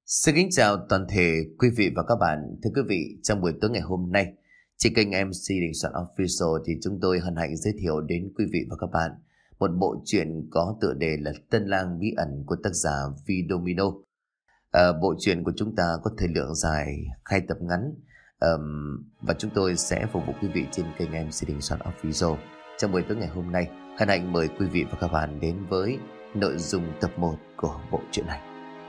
Xin kính chào toàn thể quý vị và các bạn. Thưa quý vị, trong buổi tối ngày hôm nay, trên kênh MC Đình Soạn Official thì chúng tôi hân hạnh giới thiệu đến quý vị và các bạn một bộ truyện có tựa đề là Tân Lang Bí Ẩn của tác giả Vi Domino. Bộ truyện của chúng ta có thời lượng dài 2 tập ngắn và chúng tôi sẽ phục vụ quý vị trên kênh MC Đình Soạn Official. Trong buổi tối ngày hôm nay, hân hạnh mời quý vị và các bạn đến với nội dung tập 1 của bộ truyện này.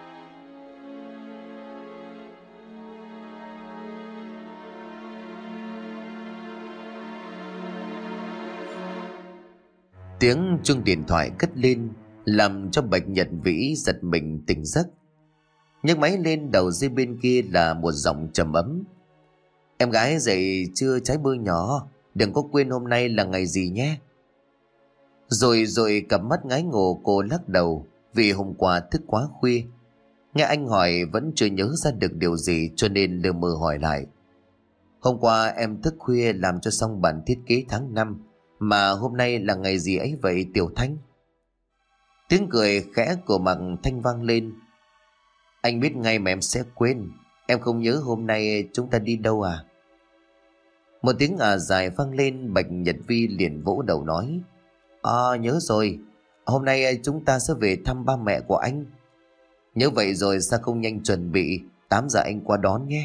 Tiếng chuông điện thoại cất lên làm cho Bạch Nhật Vĩ giật mình tỉnh giấc. Nhấc máy lên, đầu dây bên kia là một giọng trầm ấm. Em gái dậy chưa trái bơ nhỏ, đừng có quên hôm nay là ngày gì nhé. Rồi cặp mắt ngái ngủ, cô lắc đầu vì hôm qua thức quá khuya. Nghe anh hỏi vẫn chưa nhớ ra được điều gì cho nên lờ mờ hỏi lại. Hôm qua em thức khuya làm cho xong bản thiết kế tháng 5. Mà hôm nay là ngày gì ấy vậy Tiểu Thanh? Tiếng cười khẽ của Mạc Thanh vang lên. Anh biết ngay mà em sẽ quên. Em không nhớ hôm nay chúng ta đi đâu à? Một tiếng dài vang lên. Bạch Nhật Vi liền vỗ đầu nói. Nhớ rồi. Hôm nay chúng ta sẽ về thăm ba mẹ của anh. Nhớ vậy rồi sao không nhanh chuẩn bị, 8 giờ anh qua đón nhé.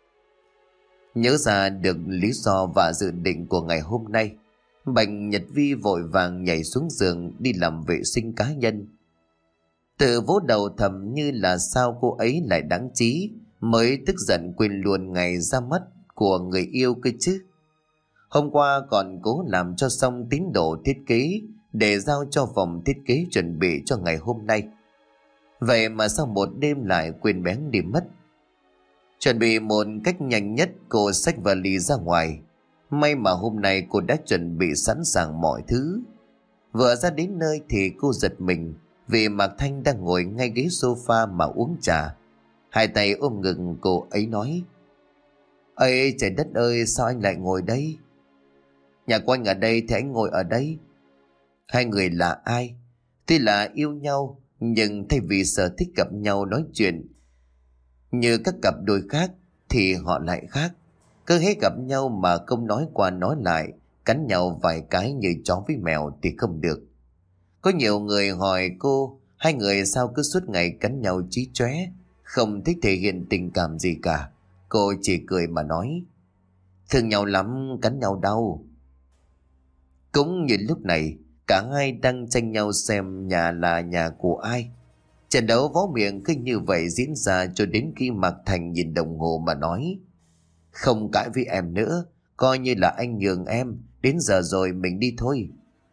Nhớ ra được lý do và dự định của ngày hôm nay, Bạch Nhật Vi vội vàng nhảy xuống giường đi làm vệ sinh cá nhân. Tự vỗ đầu thầm như là sao cô ấy lại đáng trí, mới tức giận quên luôn ngày ra mắt của người yêu cơ chứ. Hôm qua còn cố làm cho xong tín đồ thiết kế để giao cho phòng thiết kế chuẩn bị cho ngày hôm nay. Vậy mà sau một đêm lại quên bén đi mất. Chuẩn bị một cách nhanh nhất, cô xách vali ra ngoài. May mà hôm nay cô đã chuẩn bị sẵn sàng mọi thứ. Vừa ra đến nơi thì cô giật mình vì Mạc Thanh đang ngồi ngay ghế sofa mà uống trà. Hai tay ôm ngực cô ấy nói. Ê trời đất ơi, sao anh lại ngồi đây? Nhà của anh ở đây thì anh ngồi ở đây. Hai người là ai? Tuy là yêu nhau nhưng thay vì sở thích gặp nhau nói chuyện như các cặp đôi khác thì họ lại khác. Cứ hết gặp nhau mà không nói qua nói lại, cắn nhau vài cái như chó với mèo thì không được. Có nhiều người hỏi cô, hai người sao cứ suốt ngày cắn nhau chí chóe, không thích thể hiện tình cảm gì cả. Cô chỉ cười mà nói, thương nhau lắm, cắn nhau đau. Cũng như lúc này, cả hai đang tranh nhau xem nhà là nhà của ai. Trận đấu vó miệng cứ như vậy diễn ra cho đến khi Mạc Thành nhìn đồng hồ mà nói, không cãi với em nữa, coi như là anh nhường em, đến giờ rồi mình đi thôi.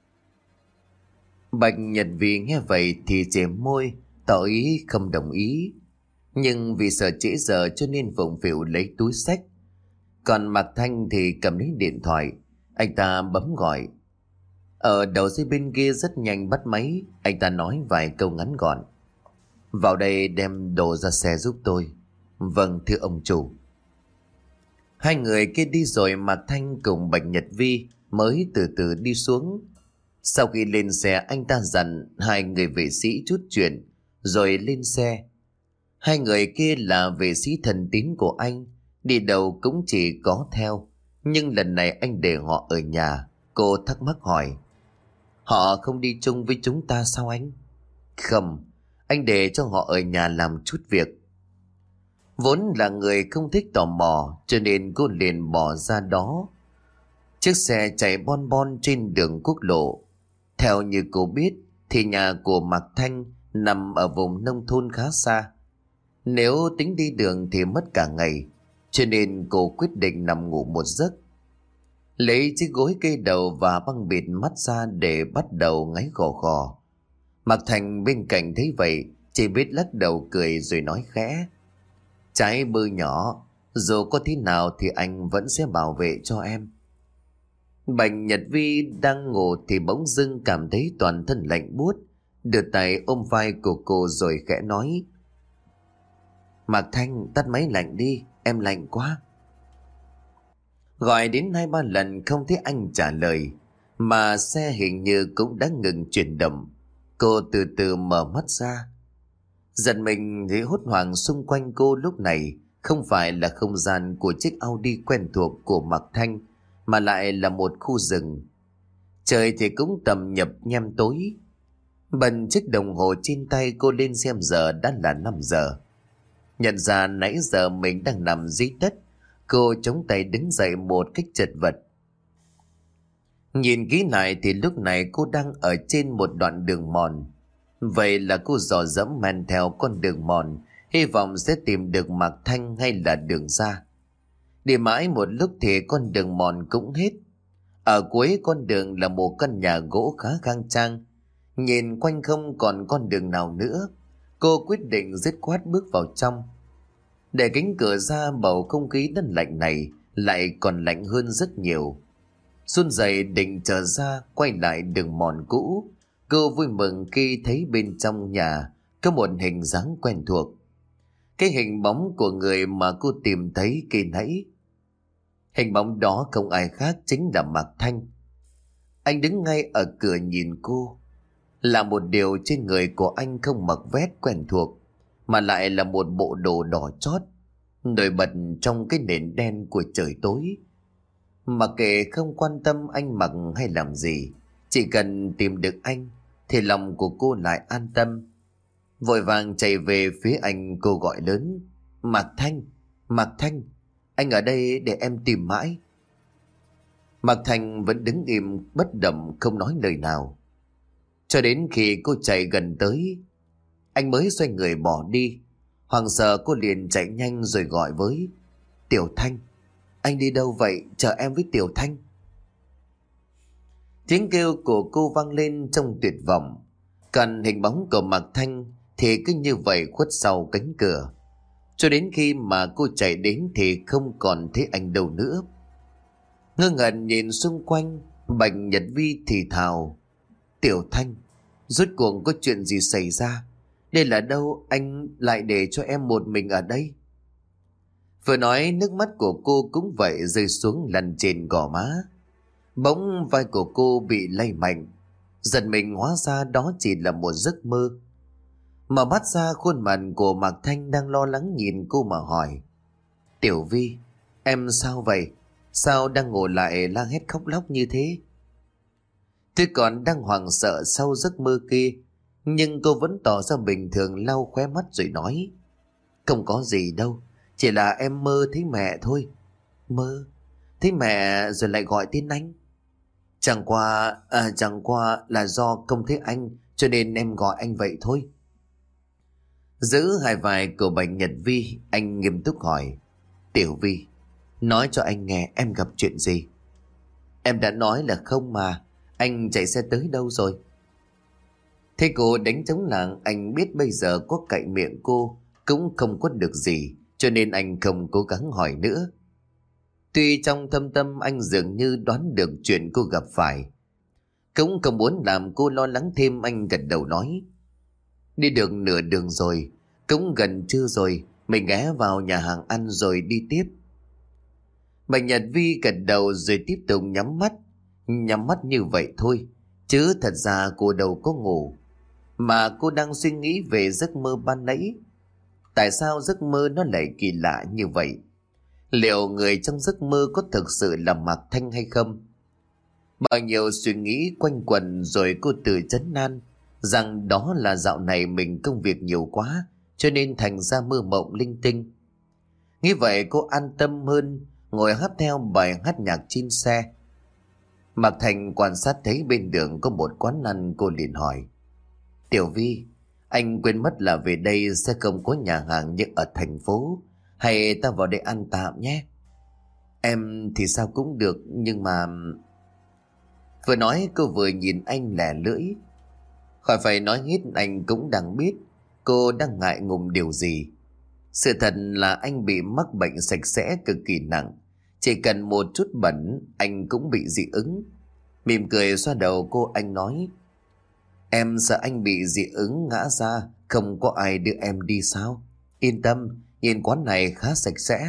Bạch Nhật Vi nghe vậy thì chề môi, tỏ ý không đồng ý. Nhưng vì sợ trễ giờ cho nên phụng phịu lấy túi xách. Còn Mạc Thanh thì cầm lấy điện thoại, anh ta bấm gọi. Ở đầu dây bên kia rất nhanh bắt máy, anh ta nói vài câu ngắn gọn. Vào đây đem đồ ra xe giúp tôi. Vâng thưa ông chủ. Hai người kia đi rồi Mạc Thanh cùng Bạch Nhật Vi mới từ từ đi xuống. Sau khi lên xe, anh ta dặn hai người vệ sĩ chút chuyện rồi lên xe. Hai người kia là vệ sĩ thân tín của anh, đi đâu cũng chỉ có theo. Nhưng lần này anh để họ ở nhà. Cô thắc mắc hỏi, họ không đi chung với chúng ta sao anh? Không, anh để cho họ ở nhà làm chút việc. Vốn là người không thích tò mò cho nên cô liền bỏ ra đó. Chiếc xe chạy bon bon trên đường quốc lộ. Theo như cô biết thì nhà của Mạc Thanh nằm ở vùng nông thôn khá xa. Nếu tính đi đường thì mất cả ngày, cho nên cô quyết định nằm ngủ một giấc. Lấy chiếc gối kê đầu và băng bịt mắt ra để bắt đầu ngáy khò khò. Mạc Thành bên cạnh thấy vậy chỉ biết lắc đầu cười rồi nói khẽ, trái bơ nhỏ, dù có thế nào thì anh vẫn sẽ bảo vệ cho em. Bạch Nhật Vi đang ngủ thì bỗng dưng cảm thấy toàn thân lạnh buốt, đưa tay ôm vai của cô rồi khẽ nói, Mạc Thanh tắt máy lạnh đi, em lạnh quá. Gọi đến 2-3 lần không thấy anh trả lời, mà xe hình như cũng đã ngừng chuyển động. Cô từ từ mở mắt ra. Giật mình thấy hốt hoảng xung quanh cô lúc này không phải là không gian của chiếc Audi quen thuộc của Mạc Thanh, mà lại là một khu rừng. Trời thì cũng tầm nhập nhem tối. Bật chiếc đồng hồ trên tay cô lên xem giờ đã là 5 giờ. Nhận ra nãy giờ mình đang nằm dưới đất, cô chống tay đứng dậy một cách chật vật. Nhìn kỹ lại thì lúc này cô đang ở trên một đoạn đường mòn. Vậy là cô dò dẫm men theo con đường mòn, hy vọng sẽ tìm được Mạc Thanh hay là đường ra. Đi mãi một lúc thì con đường mòn cũng hết. Ở cuối con đường là một căn nhà gỗ khá khang trang. Nhìn quanh không còn con đường nào nữa, cô quyết định dứt khoát bước vào trong. Để cánh cửa ra, bầu không khí đất lạnh này lại còn lạnh hơn rất nhiều. Run rẩy định trở ra quay lại đường mòn cũ, cô vui mừng khi thấy bên trong nhà có một hình dáng quen thuộc. Cái hình bóng của người mà cô tìm thấy khi nãy. Hình bóng đó không ai khác chính là Mạc Thanh. Anh đứng ngay ở cửa nhìn cô. Là một điều trên người của anh không mặc vest quen thuộc, mà lại là một bộ đồ đỏ chót, nổi bật trong cái nền đen của trời tối. Mặc kệ không quan tâm anh mặc hay làm gì, chỉ cần tìm được anh thì lòng của cô lại an tâm. Vội vàng chạy về phía anh, cô gọi lớn: Mạc Thanh, Mạc Thanh, anh ở đây để em tìm mãi. Mạc Thanh vẫn đứng im bất động, không nói lời nào. Cho đến khi cô chạy gần tới, anh mới xoay người bỏ đi. Hoảng sợ cô liền chạy nhanh rồi gọi với: Tiểu Thanh, anh đi đâu vậy? Chờ em với Tiểu Thanh. Tiếng kêu của cô vang lên trong tuyệt vọng. Còn hình bóng của Mạc Thanh thì cứ như vậy khuất sau cánh cửa. Cho đến khi mà cô chạy đến thì không còn thấy anh đâu nữa. Ngơ ngẩn nhìn xung quanh, Bạch Nhật Vi thì thào: Tiểu Thanh, rốt cuộc có chuyện gì xảy ra? Đây là đâu? Anh lại để cho em một mình ở đây. Vừa nói, nước mắt của cô cũng vậy rơi xuống lăn trên gò má. Bỗng vai của cô bị lay mạnh. Giật mình hóa ra đó chỉ là một giấc mơ. Mở mắt ra, khuôn mặt của Mạc Thanh đang lo lắng nhìn cô mà hỏi: Tiểu Vi, em sao vậy? Sao đang ngồi lại la hét khóc lóc như thế? Tôi còn đang hoảng sợ sau giấc mơ kia, nhưng cô vẫn tỏ ra bình thường, lau khóe mắt rồi nói: Không có gì đâu, chỉ là em mơ thấy mẹ thôi. Mơ? Thấy mẹ rồi lại gọi tên anh? Chẳng qua là do không thấy anh cho nên em gọi anh vậy thôi. Giữ hai vai của Bạch Nhật Vi, anh nghiêm túc hỏi: Tiểu Vi, nói cho anh nghe em gặp chuyện gì? Em đã nói là không mà. Anh chạy xe tới đâu rồi? Thế cô đánh trống lảng, anh biết bây giờ có cậy miệng cô cũng không có được gì, cho nên anh không cố gắng hỏi nữa. Tuy trong thâm tâm anh dường như đoán được chuyện cô gặp phải, cũng không muốn làm cô lo lắng thêm, anh gật đầu nói: Đi được nửa đường rồi, cũng gần trưa rồi, mình ghé vào nhà hàng ăn rồi đi tiếp. Bạch Nhật Vi gật đầu rồi tiếp tục nhắm mắt. Nhắm mắt như vậy thôi, chứ thật ra cô đâu có ngủ, mà cô đang suy nghĩ về giấc mơ ban nãy. Tại sao giấc mơ nó lại kỳ lạ như vậy? Liệu người trong giấc mơ có thực sự là Mạc Thanh hay không? Bao nhiêu suy nghĩ quanh quẩn rồi cô tự trấn an rằng đó là dạo này mình công việc nhiều quá, cho nên thành ra mơ mộng linh tinh. Nghĩ vậy cô an tâm hơn, ngồi hát theo bài hát nhạc trên xe. Mạc Thành quan sát thấy bên đường có một quán ăn, cô liền hỏi: Tiểu Vi, anh quên mất là về đây sẽ không có nhà hàng như ở thành phố, hay ta vào đây ăn tạm nhé? Em thì sao cũng được, nhưng mà... Vừa nói cô vừa nhìn anh lẻ lưỡi. Khỏi phải nói hết, anh cũng đang biết cô đang ngại ngùng điều gì. Sự thật là anh bị mắc bệnh sạch sẽ cực kỳ nặng. Chỉ cần một chút bẩn anh cũng bị dị ứng. Mỉm cười xoa đầu cô, anh nói: Em sợ anh bị dị ứng ngã ra, không có ai đưa em đi sao? Yên tâm, nhìn quán này khá sạch sẽ.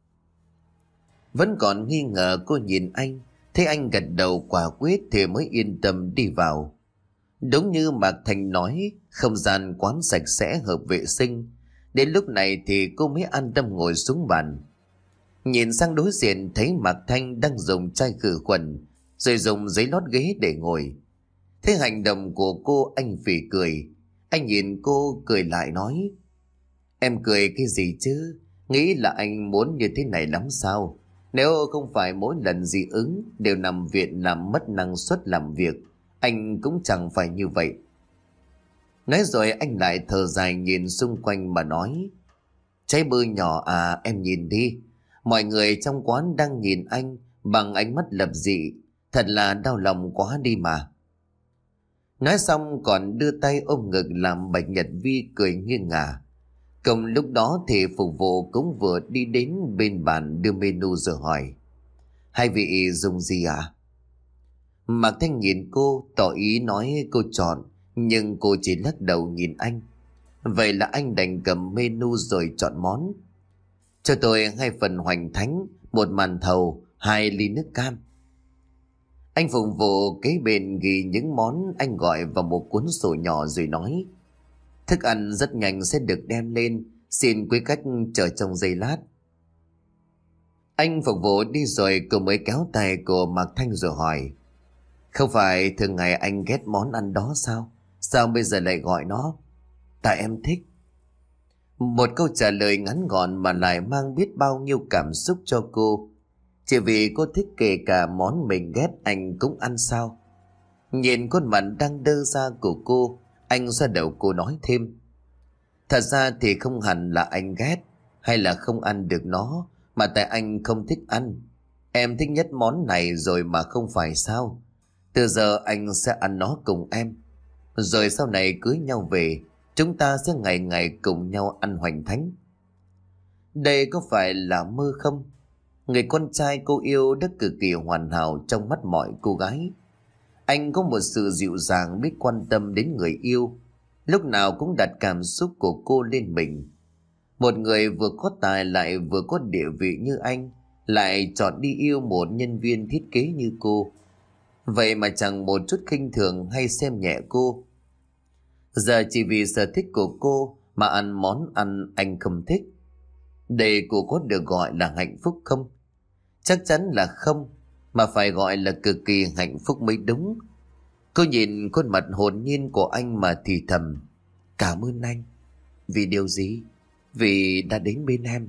Vẫn còn nghi ngờ, cô nhìn anh, thấy anh gật đầu quả quyết thì mới yên tâm đi vào. Đúng như Mạc Thành nói, không gian quán sạch sẽ hợp vệ sinh. Đến lúc này thì cô mới an tâm ngồi xuống bàn. Nhìn sang đối diện thấy Mạc Thanh đang dùng chai khử khuẩn, rồi dùng giấy lót ghế để ngồi. Thế hành động của cô, anh phì cười. Anh nhìn cô cười lại nói: Em cười cái gì chứ? Nghĩ là anh muốn như thế này lắm sao? Nếu không phải mỗi lần dị ứng đều nằm viện làm mất năng suất làm việc, anh cũng chẳng phải như vậy. Nói rồi anh lại thở dài nhìn xung quanh mà nói: Trái bơ nhỏ à, em nhìn đi. Mọi người trong quán đang nhìn anh bằng ánh mắt lập dị. Thật là đau lòng quá đi mà. Nói xong còn đưa tay ôm ngực làm Bạch Nhật Vi cười nghiêng ngả. Cùng lúc đó thì phục vụ cũng vừa đi đến bên bàn đưa menu rồi hỏi: Hai vị dùng gì ạ? Mạc Thanh nhìn cô tỏ ý nói cô chọn, nhưng cô chỉ lắc đầu nhìn anh. Vậy là anh đành cầm menu rồi chọn món. Cho tôi 2 phần hoành thánh, 1 màn thầu, 2 ly nước cam. Anh phục vụ kế bên ghi những món anh gọi vào một cuốn sổ nhỏ rồi nói: Thức ăn rất nhanh sẽ được đem lên, xin quý khách chờ trong giây lát. Anh phục vụ đi rồi cô mới kéo tay của Mạc Thanh rồi hỏi: Không phải thường ngày anh ghét món ăn đó sao? Sao bây giờ lại gọi nó? Tại em thích. Một câu trả lời ngắn gọn mà lại mang biết bao nhiêu cảm xúc cho cô. Chỉ vì cô thích kể cả món mình ghét anh cũng ăn sao? Nhìn khuôn mặt đang đơ ra của cô, anh xoa đầu cô nói thêm: Thật ra thì không hẳn là anh ghét hay là không ăn được nó, mà tại anh không thích ăn. Em thích nhất món này rồi mà không phải sao? Từ giờ anh sẽ ăn nó cùng em. Rồi sau này cưới nhau về, chúng ta sẽ ngày ngày cùng nhau ăn hoành thánh. Đây có phải là mơ không? Người con trai cô yêu đã cực kỳ hoàn hảo trong mắt mọi cô gái. Anh có một sự dịu dàng biết quan tâm đến người yêu, lúc nào cũng đặt cảm xúc của cô lên mình. Một người vừa có tài lại vừa có địa vị như anh lại chọn đi yêu một nhân viên thiết kế như cô. Vậy mà chẳng một chút khinh thường hay xem nhẹ cô. Giờ chỉ vì sở thích của cô mà ăn món ăn anh không thích. Đây cô có được gọi là hạnh phúc không? Chắc chắn là không, mà phải gọi là cực kỳ hạnh phúc mới đúng. Cô nhìn khuôn mặt hồn nhiên của anh mà thì thầm: Cảm ơn anh. Vì điều gì? Vì đã đến bên em.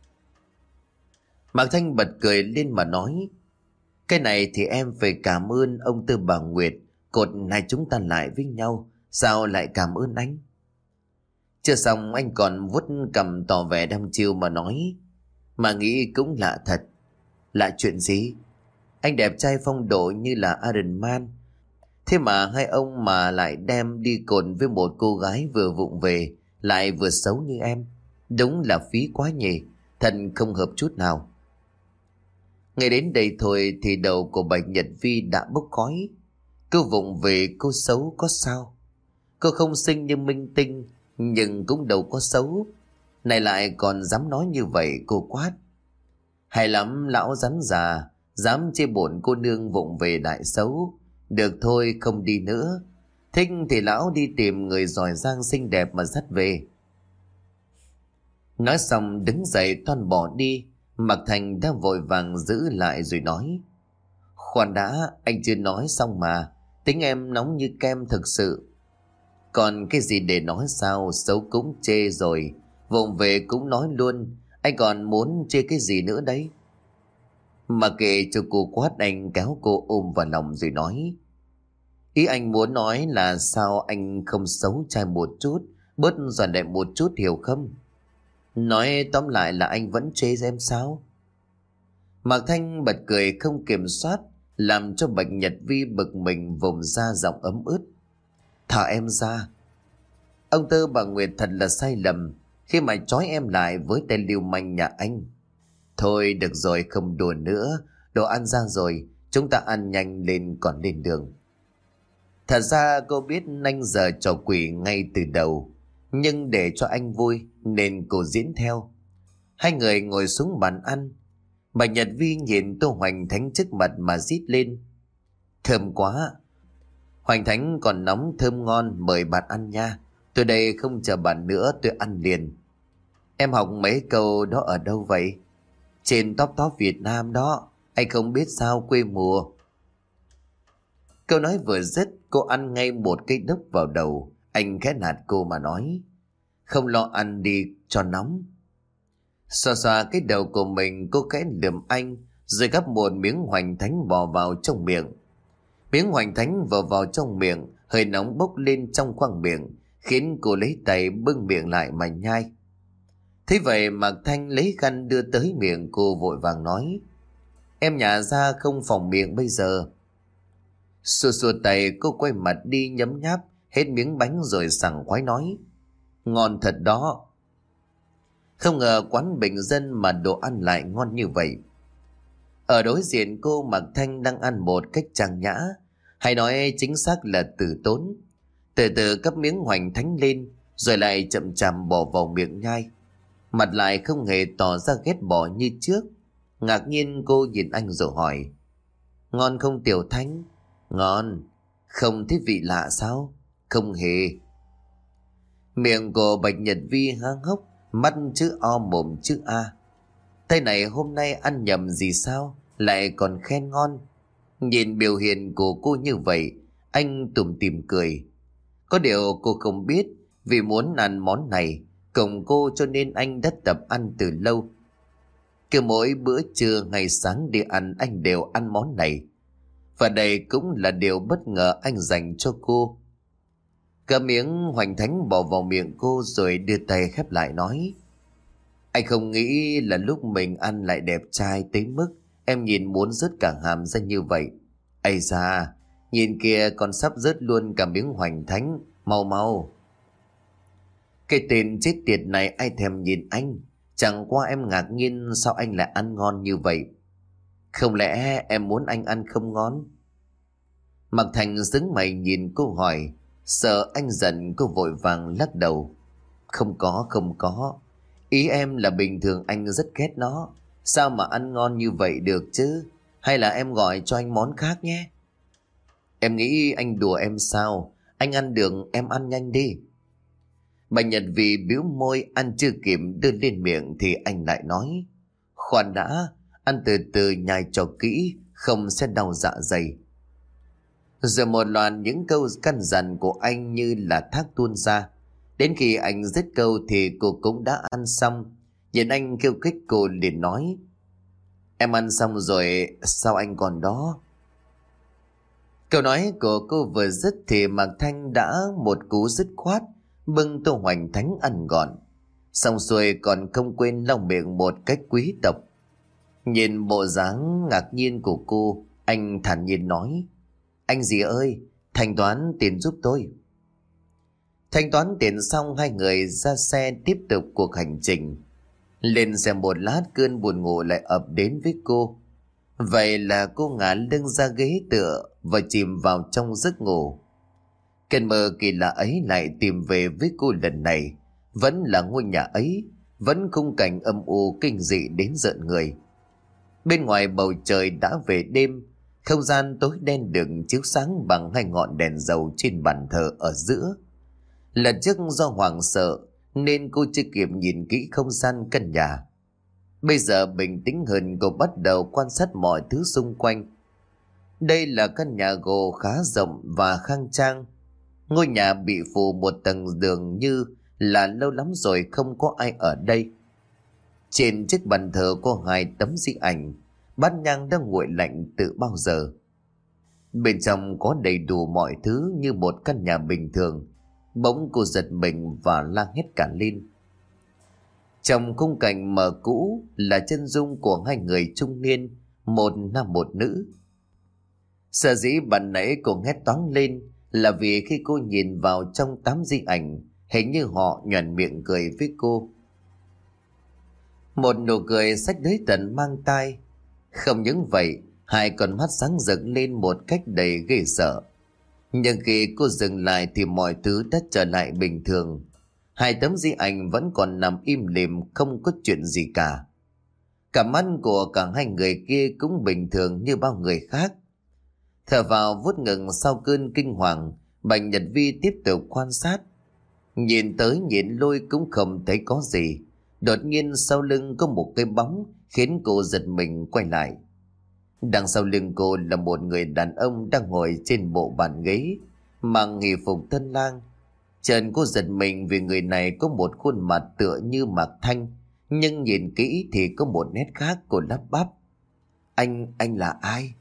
Mạc Thanh bật cười lên mà nói: Cái này thì em phải cảm ơn ông Tư bà Nguyệt, cột hai chúng ta lại với nhau. Sao lại cảm ơn anh? Chưa xong anh còn vuốt cằm tỏ vẻ đăm chiêu mà nói: Mà nghĩ cũng lạ thật. Lạ chuyện gì? Anh đẹp trai phong độ như là Iron Man, thế mà hai ông mà lại đem đi cồn với một cô gái vừa vụng về lại vừa xấu như em. Đúng là phí quá nhỉ. Thật không hợp chút nào. Ngay đến đây thôi thì đầu của Bạch Nhật Vi đã bốc khói. Cô vụng về cô xấu có sao? Cô không xinh như minh tinh, nhưng cũng đâu có xấu. Này lại còn dám nói như vậy, cô quát: Hay lắm lão rắn già, dám chê bổn cô nương vụng về đại xấu. Được thôi, không đi nữa. Thích thì lão đi tìm người giỏi giang xinh đẹp mà dắt về. Nói xong đứng dậy toan bỏ đi. Mạc Thành đã vội vàng giữ lại rồi nói: Khoan đã, anh chưa nói xong mà. Tính em nóng như kem thực sự. Còn cái gì để nói sao? Xấu cũng chê rồi, vụng về cũng nói luôn. Anh còn muốn chê cái gì nữa đấy? Mà kệ cho cô quát, anh kéo cô ôm vào lòng rồi nói: Ý anh muốn nói là sao anh không xấu trai một chút, bớt giòn đẹp một chút hiểu không? Nói tóm lại là anh vẫn chê em sao? Mạc Thanh bật cười không kiểm soát, làm cho Bạch Nhật Vi bực mình vùng ra giọng ấm ướt: Thả em ra. Ông Tư bà Nguyệt thật là sai lầm khi mà trói em lại với tên lưu manh nhà anh. Thôi được rồi, không đùa nữa. Đồ ăn ra rồi, chúng ta ăn nhanh lên còn lên đường. Thật ra cô biết anh giờ trò quỷ ngay từ đầu, nhưng để cho anh vui nên cô diễn theo. Hai người ngồi xuống bàn ăn. Bà Nhật Vi nhìn tô hoành thánh trước mặt mà rít lên: Thơm quá. Hoành thánh còn nóng thơm ngon, mời bạn ăn nha. Tôi đây không chờ bạn nữa, tôi ăn liền. Em học mấy câu đó ở đâu vậy? Trên Top Top Việt Nam đó. Anh không biết sao quê mùa. Câu nói vừa dứt, cô ăn ngay một cái đốc vào đầu. Anh khẽ nạt cô mà nói: Không lo ăn đi cho nóng. Xoa xoa cái đầu của mình, cô khẽ lườm anh, rồi gắp một miếng hoành thánh bò vào trong miệng. Miếng hoành thánh vào trong miệng, hơi nóng bốc lên trong khoang miệng, khiến cô lấy tay bưng miệng lại mà nhai. Thế vậy Mạc Thanh lấy khăn đưa tới miệng cô, vội vàng nói: Em nhả ra không phòng miệng bây giờ. Xua xua tay, cô quay mặt đi nhấm nháp hết miếng bánh rồi sảng khoái nói: Ngon thật đó. Không ngờ quán bình dân mà đồ ăn lại ngon như vậy. Ở đối diện cô, Mạc Thanh đang ăn một cách trang nhã, hay nói chính xác là từ tốn. Từ từ cắp miếng hoành thánh lên, rồi lại chậm chạp bỏ vào miệng nhai. Mặt lại không hề tỏ ra ghét bỏ như trước. Ngạc nhiên cô nhìn anh rồi hỏi: Ngon không Tiểu Thanh? Ngon. Không thấy vị lạ sao? Không hề. Miệng của Bạch Nhật Vi há hốc, mắt chữ O mồm chữ A. Tay này hôm nay ăn nhầm gì sao, lại còn khen ngon. Nhìn biểu hiện của cô như vậy, anh tủm tỉm cười. Có điều cô không biết, vì muốn ăn món này cùng cô cho nên anh đã tập ăn từ lâu. Cứ mỗi bữa trưa ngày sáng đi ăn, anh đều ăn món này. Và đây cũng là điều bất ngờ anh dành cho cô. Cả miếng hoành thánh bỏ vào miệng cô rồi đưa tay khép lại nói: Anh không nghĩ là lúc mình ăn lại đẹp trai tới mức em nhìn muốn rớt cả hàm ra như vậy. Ây da, nhìn kìa, còn sắp rớt luôn cả miếng hoành thánh. Mau mau. Cái tên chết tiệt này ai thèm nhìn anh. Chẳng qua em ngạc nhiên sao anh lại ăn ngon như vậy. Không lẽ em muốn anh ăn không ngon? Mạc Thành xứng mày nhìn cô hỏi. Sợ anh giận, cô vội vàng lắc đầu: Không có. Ý em là bình thường anh rất ghét nó. Sao mà ăn ngon như vậy được chứ? Hay là em gọi cho anh món khác nhé? Em nghĩ anh đùa em sao? Anh ăn được em ăn nhanh đi. Bà Nhật vì bĩu môi, ăn chưa kịp đưa lên miệng thì anh lại nói: Khoan đã, ăn từ từ nhai cho kỹ, không sẽ đau dạ dày. Rồi một loạt những câu căn dặn của anh như là thác tuôn ra. Đến khi anh dứt câu thì cô cũng đã ăn xong. Nhìn anh kêu khích, cô liền nói: Em ăn xong rồi sao anh còn đó? Câu nói của cô vừa dứt thì Mạc Thanh đã một cú dứt khoát bưng tô hoành thánh ăn gọn. Xong xuôi còn không quên lau miệng một cách quý tộc. Nhìn bộ dáng ngạc nhiên của cô, anh thản nhiên nói: Anh gì ơi, thanh toán tiền giúp tôi. Thanh toán tiền xong, hai người ra xe tiếp tục cuộc hành trình. Lên xe một lát, cơn buồn ngủ lại ập đến với cô. Vậy là cô ngả lưng ra ghế tựa và chìm vào trong giấc ngủ. Cơn mơ kỳ lạ ấy lại tìm về với cô lần này. Vẫn là ngôi nhà ấy, vẫn khung cảnh âm u kinh dị đến rợn người. Bên ngoài bầu trời đã về đêm, không gian tối đen được chiếu sáng bằng hai ngọn đèn dầu trên bàn thờ ở giữa. Lần trước do hoảng sợ nên cô chưa kịp nhìn kỹ không gian căn nhà. Bây giờ bình tĩnh hơn, cô bắt đầu quan sát mọi thứ xung quanh. Đây là căn nhà gỗ khá rộng và khang trang. Ngôi nhà bị phủ một tầng dường như là lâu lắm rồi không có ai ở đây. Trên chiếc bàn thờ có hai tấm di ảnh, bát nhang đã nguội lạnh từ bao giờ. Bên trong có đầy đủ mọi thứ như một căn nhà bình thường. Bỗng cô giật mình và la hét cả lên. Trong khung cảnh mờ cũ là chân dung của hai người trung niên, một nam một nữ. Sở dĩ bạn nãy cô hét toáng lên là vì khi cô nhìn vào trong tám di ảnh, hình như họ nhoẻn miệng cười với cô. Một nụ cười xách tới tận mang tai. Không những vậy, hai con mắt sáng rực lên một cách đầy ghê sợ. Nhưng khi cô dừng lại thì mọi thứ đã trở lại bình thường. Hai tấm di ảnh vẫn còn nằm im lìm, không có chuyện gì cả. Cả mắt của cả hai người kia cũng bình thường như bao người khác. Thở vào vuốt ngực sau cơn kinh hoàng, Bạch Nhật Vi tiếp tục quan sát. Nhìn tới nhìn lui cũng không thấy có gì. Đột nhiên sau lưng có một cái bóng khiến cô giật mình quay lại. Đằng sau lưng cô là một người đàn ông đang ngồi trên bộ bàn ghế, mặc y phục thân lang. Trần cô giật mình vì người này có một khuôn mặt tựa như Mạc Thanh, nhưng nhìn kỹ thì có một nét khác. Cô lắp bắp: Anh là ai?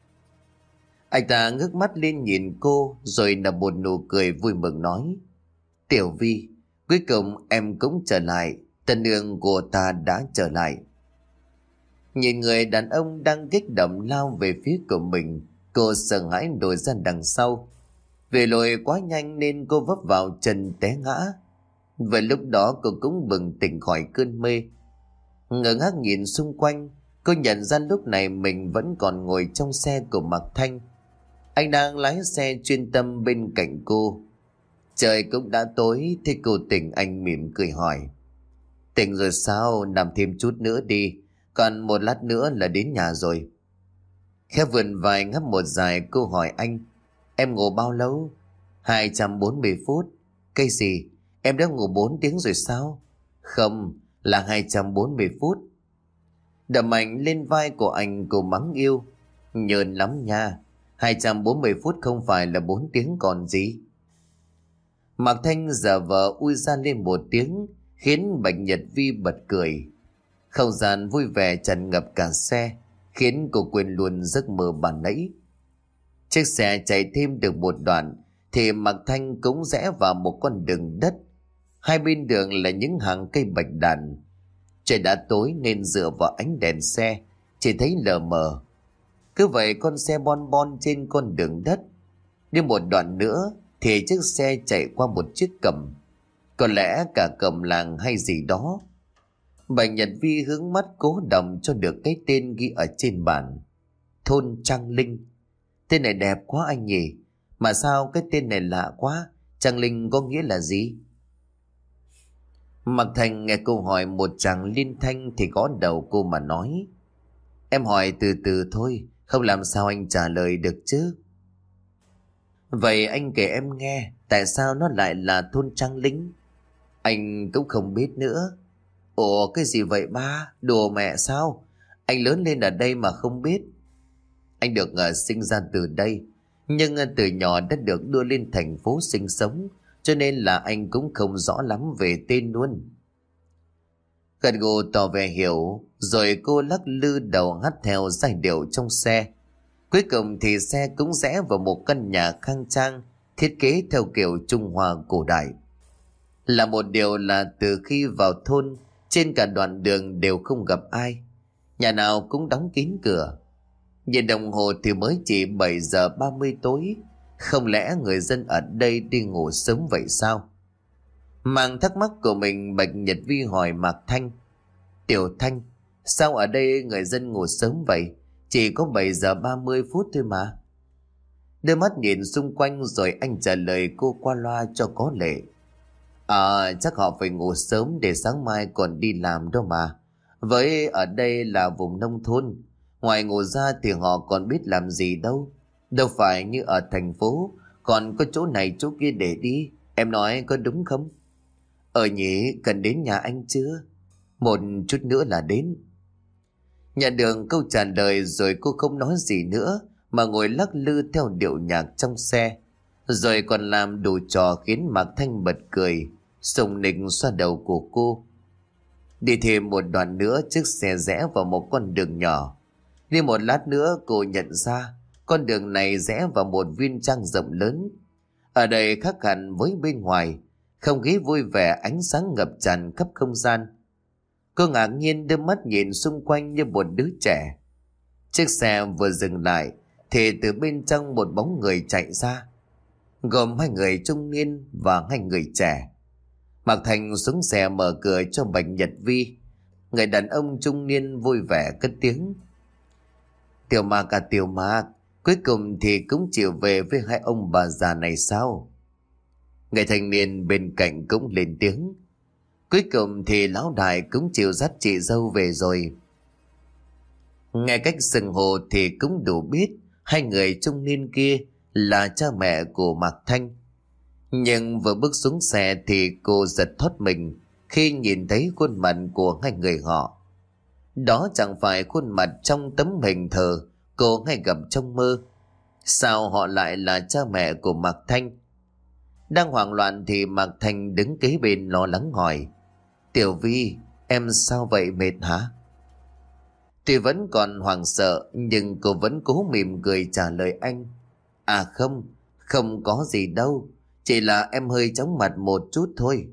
Anh ta ngước mắt lên nhìn cô rồi nở một nụ cười vui mừng nói: Tiểu Vi, cuối cùng em cũng trở lại. Tân nương của ta đã trở lại. Nhìn người đàn ông đang kích động lao về phía của mình, cô sợ hãi lùi ra đằng sau. Vì lùi quá nhanh nên cô vấp vào chân té ngã. Và lúc đó cô cũng bừng tỉnh khỏi cơn mê. Ngơ ngác nhìn xung quanh, cô nhận ra lúc này mình vẫn còn ngồi trong xe của Mạc Thanh. Anh đang lái xe chuyên tâm bên cạnh cô. Trời cũng đã tối, thế cô tỉnh. Anh mỉm cười hỏi: Tỉnh rồi sao? Nằm thêm chút nữa đi, còn một lát nữa là đến nhà rồi. Khẽ vườn vai ngáp một dài, cô hỏi anh: Em ngủ bao lâu? 240 phút. Cái gì? Em đã ngủ 4 tiếng rồi sao? Không, là 240 phút. Đập mạnh lên vai của anh, cô mắng yêu: Nhờn lắm nha, 240 phút không phải là 4 tiếng còn gì. Mạc Thanh giả vờ ui ra lên một tiếng, khiến Bạch Nhật Vi bật cười. Không gian vui vẻ tràn ngập cả xe, khiến cô quên luôn giấc mơ ban nãy. Chiếc xe chạy thêm được một đoạn thì Mạc Thanh cũng rẽ vào một con đường đất. Hai bên đường là những hàng cây bạch đàn. Trời đã tối nên dựa vào ánh đèn xe chỉ thấy lờ mờ. Cứ vậy con xe bon bon trên con đường đất. Đi một đoạn nữa thì chiếc xe chạy qua một chiếc cẩm, có lẽ cả cẩm làng hay gì đó. Bạch Nhật Vi hướng mắt cố đọc cho được cái tên ghi ở trên bản: Thôn Trang Linh. Tên này đẹp quá anh nhỉ, mà sao cái tên này lạ quá? Trang Linh có nghĩa là gì? Mạc Thành nghe câu hỏi một chàng liên thanh thì gõ đầu cô mà nói: Em hỏi từ từ thôi, không làm sao anh trả lời được chứ. Vậy anh kể em nghe, tại sao nó lại là thôn Trang Linh? Anh cũng không biết nữa. Ủa cái gì vậy ba? Đùa mẹ sao? Anh lớn lên ở đây mà không biết. Anh được sinh ra từ đây, nhưng từ nhỏ đã được đưa lên thành phố sinh sống, cho nên là anh cũng không rõ lắm về tên luôn. Gật gù tỏ vẻ hiểu, rồi cô lắc lư đầu hát theo giai điệu trong xe. Cuối cùng thì xe cũng rẽ vào một căn nhà khang trang, thiết kế theo kiểu Trung Hoa cổ đại. Là một điều là từ khi vào thôn, trên cả đoạn đường đều không gặp ai. Nhà nào cũng đóng kín cửa. Nhìn đồng hồ thì mới chỉ 7 giờ 30 tối. Không lẽ người dân ở đây đi ngủ sớm vậy sao? Mang thắc mắc của mình, Bạch Nhật Vi hỏi Mạc Thanh: Tiểu Thanh, sao ở đây người dân ngủ sớm vậy? Chỉ có 7 giờ 30 phút thôi mà. Đưa mắt nhìn xung quanh rồi anh trả lời cô qua loa cho có lệ: Chắc họ phải ngủ sớm để sáng mai còn đi làm đó mà. Với ở đây là vùng nông thôn, ngoài ngủ ra thì họ còn biết làm gì đâu. Đâu phải như ở thành phố, còn có chỗ này chỗ kia để đi. Em nói có đúng không? Nhỉ, cần đến nhà anh chưa? Một chút nữa là đến. Nhận được câu trả lời rồi cô không nói gì nữa, mà ngồi lắc lư theo điệu nhạc trong xe. Rồi còn làm đủ trò khiến Mạc Thanh bật cười, sùng nịch xoa đầu của cô. Đi thêm một đoạn nữa, chiếc xe rẽ vào một con đường nhỏ. Đi một lát nữa cô nhận ra con đường này rẽ vào một viên trang rộng lớn. Ở đây khác hẳn với bên ngoài, không khí vui vẻ, ánh sáng ngập tràn khắp không gian. Cô ngạc nhiên đưa mắt nhìn xung quanh như một đứa trẻ. Chiếc xe vừa dừng lại thì từ bên trong một bóng người chạy ra, gồm 2 người trung niên và 2 người trẻ. Mạc Thành xuống xe mở cửa cho Bạch Nhật Vi. Người đàn ông trung niên vui vẻ cất tiếng: Tiểu Mạc Tiểu Mạc, cuối cùng thì cũng chịu về với 2 ông bà già này sao? Người thanh niên bên cạnh cũng lên tiếng: Cuối cùng thì lão đại cũng chịu dắt chị dâu về rồi. Nghe cách xưng hô thì cũng đủ biết Hai người trung niên kia là cha mẹ của Mạc Thanh. Nhưng vừa bước xuống xe thì cô giật thót mình khi nhìn thấy khuôn mặt của hai người họ. Đó chẳng phải khuôn mặt trong tấm hình thờ cô hay gặp trong mơ. Sao họ lại là cha mẹ của Mạc Thanh? Đang hoảng loạn thì Mạc Thanh đứng kế bên lo lắng hỏi: Tiểu Vi, em sao vậy, mệt hả? Tuy vẫn còn hoảng sợ nhưng cô vẫn cố mỉm cười trả lời anh: À không, không có gì đâu, chỉ là em hơi chóng mặt một chút thôi.